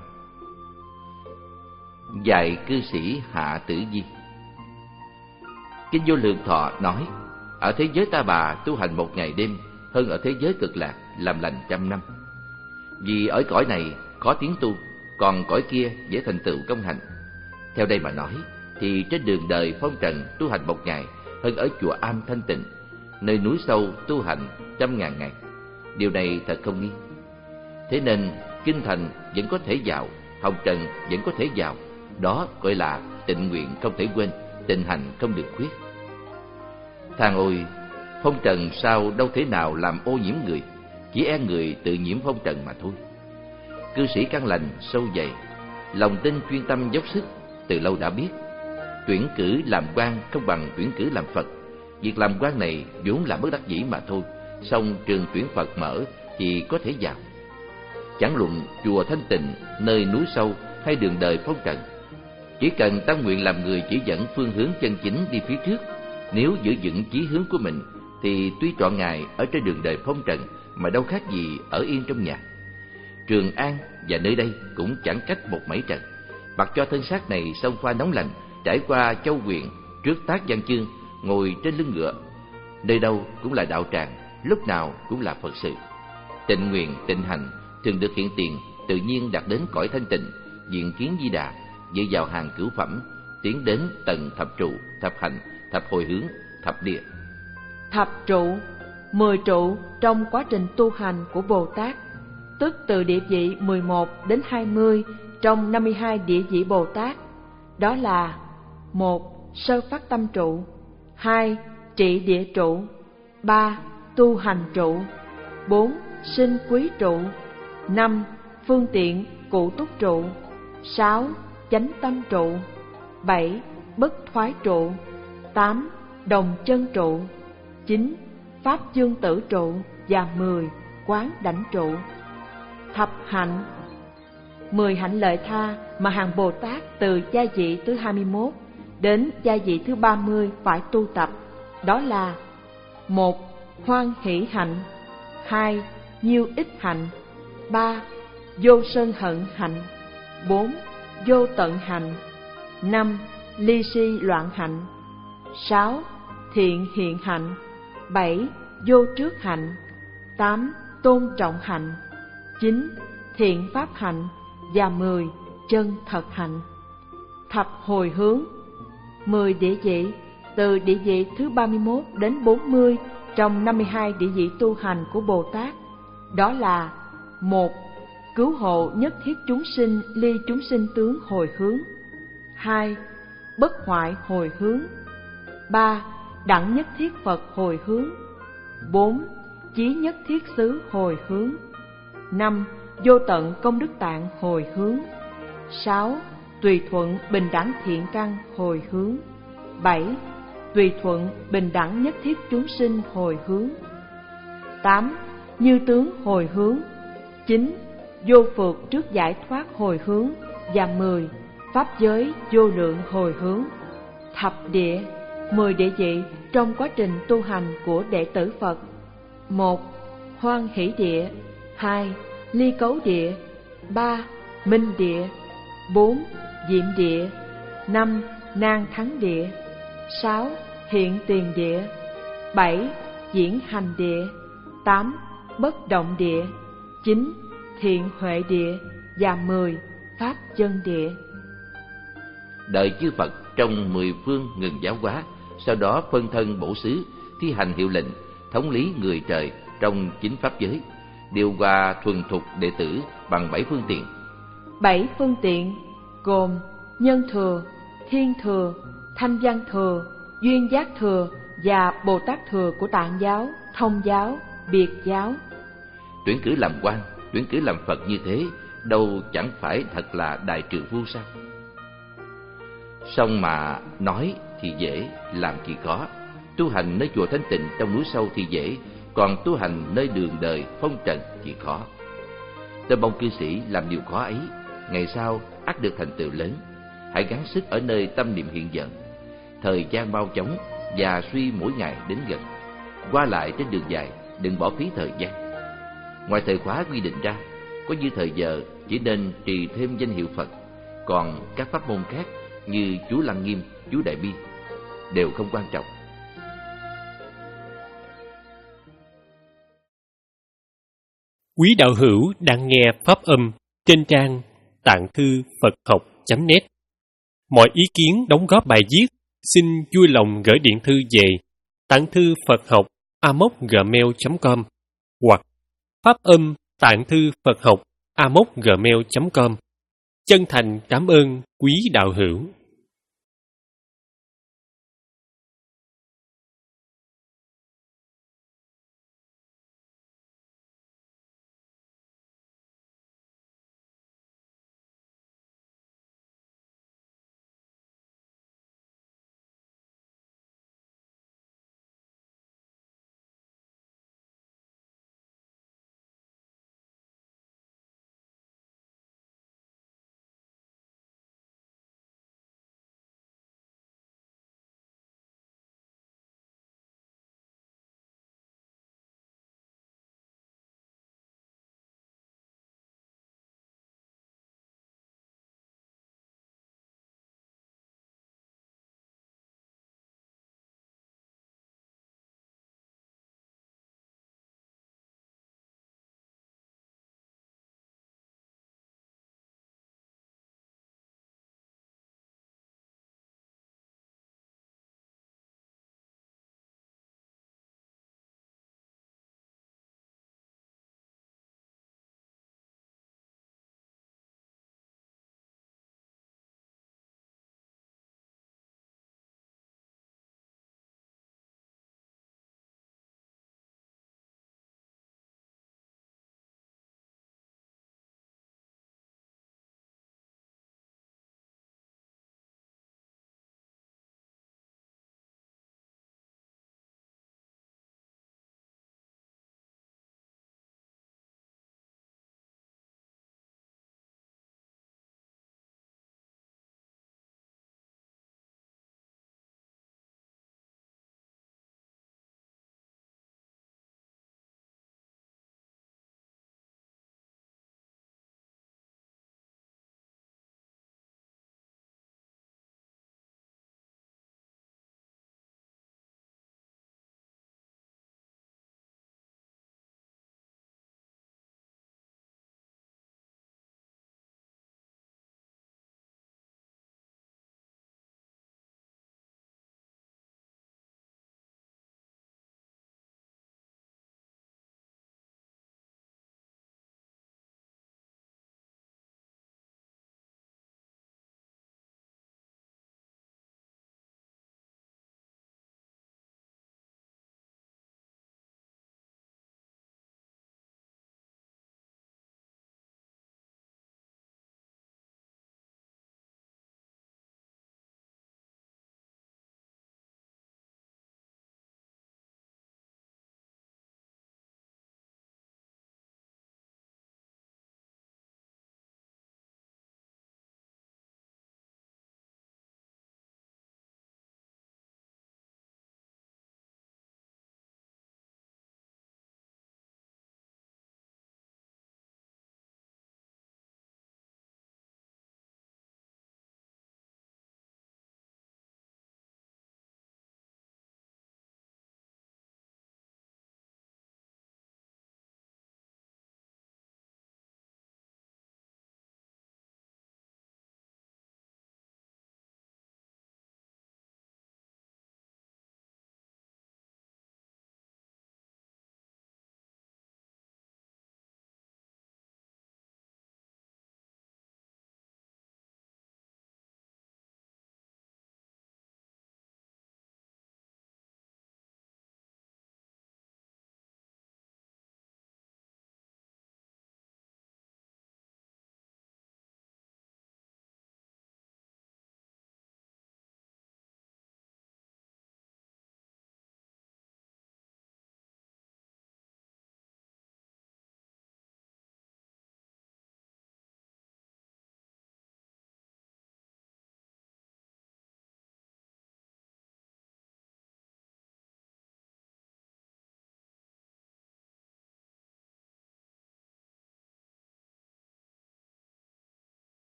Dạy cư sĩ Hạ Tử Di. Kinh Vô Lượng Thọ nói, ở thế giới Ta Bà tu hành một ngày đêm hơn ở thế giới Cực Lạc làm lành trăm năm. Vì ở cõi này khó tiến tu, còn cõi kia dễ thành tựu công hạnh. Theo đây mà nói thì trên đường đời phong trần tu hành một ngày hơn ở chùa am thanh tịnh, nơi núi sâu tu hành trăm ngàn ngày. Điều này thật không nghi. Thế nên kinh thành vẫn có thể vào, hồng trần vẫn có thể vào. Đó gọi là tịnh nguyện không thể quên, tịnh hành không được khuyết. Thang ôi, phong trần sao đâu thể nào làm ô nhiễm người, chỉ e người tự nhiễm phong trần mà thôi. Cư sĩ căn lành sâu dày, lòng tin chuyên tâm dốc sức, từ lâu đã biết tuyển cử làm quan không bằng tuyển cử làm Phật. Việc làm quan này vốn là bất đắc dĩ mà thôi, song trường tuyển Phật mở thì có thể vào. Chẳng luận chùa thanh tịnh, nơi núi sâu hay đường đời phong trần, chỉ cần tâm nguyện làm người chỉ dẫn phương hướng chân chính đi phía trước. Nếu giữ vững chí hướng của mình thì tuy trọn ngày ở trên đường đời phong trần mà đâu khác gì ở yên trong nhà. Trường An và nơi đây cũng chẳng cách một mảy trần. Mặc cho thân xác này sông pha nóng lạnh, trải qua châu huyện, trước tác văn chương, ngồi trên lưng ngựa, nơi đâu cũng là đạo tràng, lúc nào cũng là Phật sự. Tịnh nguyện, tịnh hành thường được hiện tiền, tự nhiên đạt đến cõi thanh tịnh, diện kiến Di Đà, dựa vào hàng cửu phẩm, tiến đến tầng thập trụ, thập hành, thập hồi hướng, thập địa. Thập trụ, mười trụ trong quá trình tu hành của Bồ Tát, tức từ địa vị mười một đến hai mươi trong năm mươi hai địa vị Bồ Tát. Đó là: một. Sơ phát tâm trụ, hai. Trị địa trụ, ba. Tu hành trụ, bốn. Sinh quý trụ, năm. Phương tiện cụ túc trụ, sáu. Chánh tâm trụ, bảy. Bất thoái trụ, tám. Đồng chân trụ, chín. Pháp dương tử trụ và mười. Quán đảnh trụ. Thập hạnh, mười hạnh lợi tha mà hàng Bồ Tát từ gia vị thứ hai mươi mốt đến gia vị thứ ba mươi phải tu tập. Đó là: một. Hoan hỷ hạnh, hai. Nhiêu ích hạnh, ba. Vô sân hận hạnh, bốn. Vô tận hạnh, năm. Ly si loạn hạnh, sáu. Thiện hiện hạnh, bảy. Vô trước hạnh, tám. Tôn trọng hạnh, chín. Thiện pháp hạnh và mười. Chân thật hạnh. Thập hồi hướng, mười địa vị từ địa vị thứ ba mươi mốt đến bốn mươi trong năm mươi hai địa vị tu hành của Bồ Tát. Đó là: một. Cứu hộ nhất thiết chúng sinh ly chúng sinh tướng hồi hướng, hai. Bất hoại hồi hướng, ba. Đẳng nhất thiết Phật hồi hướng, bốn. Chí nhất thiết xứ hồi hướng, năm. Vô tận công đức tạng hồi hướng, sáu. Tùy thuận bình đẳng thiện căn hồi hướng, bảy. Tùy thuận bình đẳng nhất thiết chúng sinh hồi hướng, tám. Như tướng hồi hướng, chín. Vô phượt trước giải thoát hồi hướng. Và mười. Pháp giới vô lượng hồi hướng. Thập địa, mười địa vị trong quá trình tu hành của đệ tử Phật. Một. Hoan hỷ địa. Hai. Ly cấu địa. Ba. Minh địa. Bốn. Diệm địa. Năm. Nan thắng địa. Sáu. Hiện tiền địa. Bảy. Diễn hành địa. Tám. Bất động địa. Chín. Thiện huệ địa. Và mười. Pháp chân địa. Đợi chư Phật trong mười phương ngừng giáo hóa, sau đó phân thân bổ xứ, thi hành hiệu lệnh, thống lý người trời trong chính pháp giới, điều hòa thuần thục đệ tử bằng bảy phương tiện. Bảy phương tiện gồm nhân thừa, thiên thừa, thanh văn thừa, duyên giác thừa và Bồ Tát thừa của Tạng giáo, Thông giáo, Biệt giáo. Tuyển cử làm quan, tuyển cử làm Phật như thế, đâu chẳng phải thật là đại trượng phu sao? Song mà nói thì dễ, làm thì khó. Tu hành nơi chùa thanh tịnh trong núi sâu thì dễ, còn tu hành nơi đường đời phong trần thì khó. Tôi mong cư sĩ làm điều khó ấy, ngày sau ắt được thành tựu lớn. Hãy gắng sức ở nơi tâm niệm hiện giờ. Thời gian mau chóng và suy mỗi ngày đến gần. Qua lại trên đường dài, đừng bỏ phí thời gian. Ngoài thời khóa quy định ra, có như thời giờ chỉ nên trì thêm danh hiệu Phật, còn các pháp môn khác như chú Lăng Nghiêm, chú Đại Bi đều không quan trọng. Quý đạo hữu đang nghe pháp âm trên trang tạng thư Phật học chấm net. Mọi ý kiến đóng góp bài viết xin vui lòng gửi điện thư về tạng thư Phật học a m o gmail chấm com hoặc pháp âm tạng thư Phật học a m o gmail chấm com. Chân thành cảm ơn quý đạo hữu.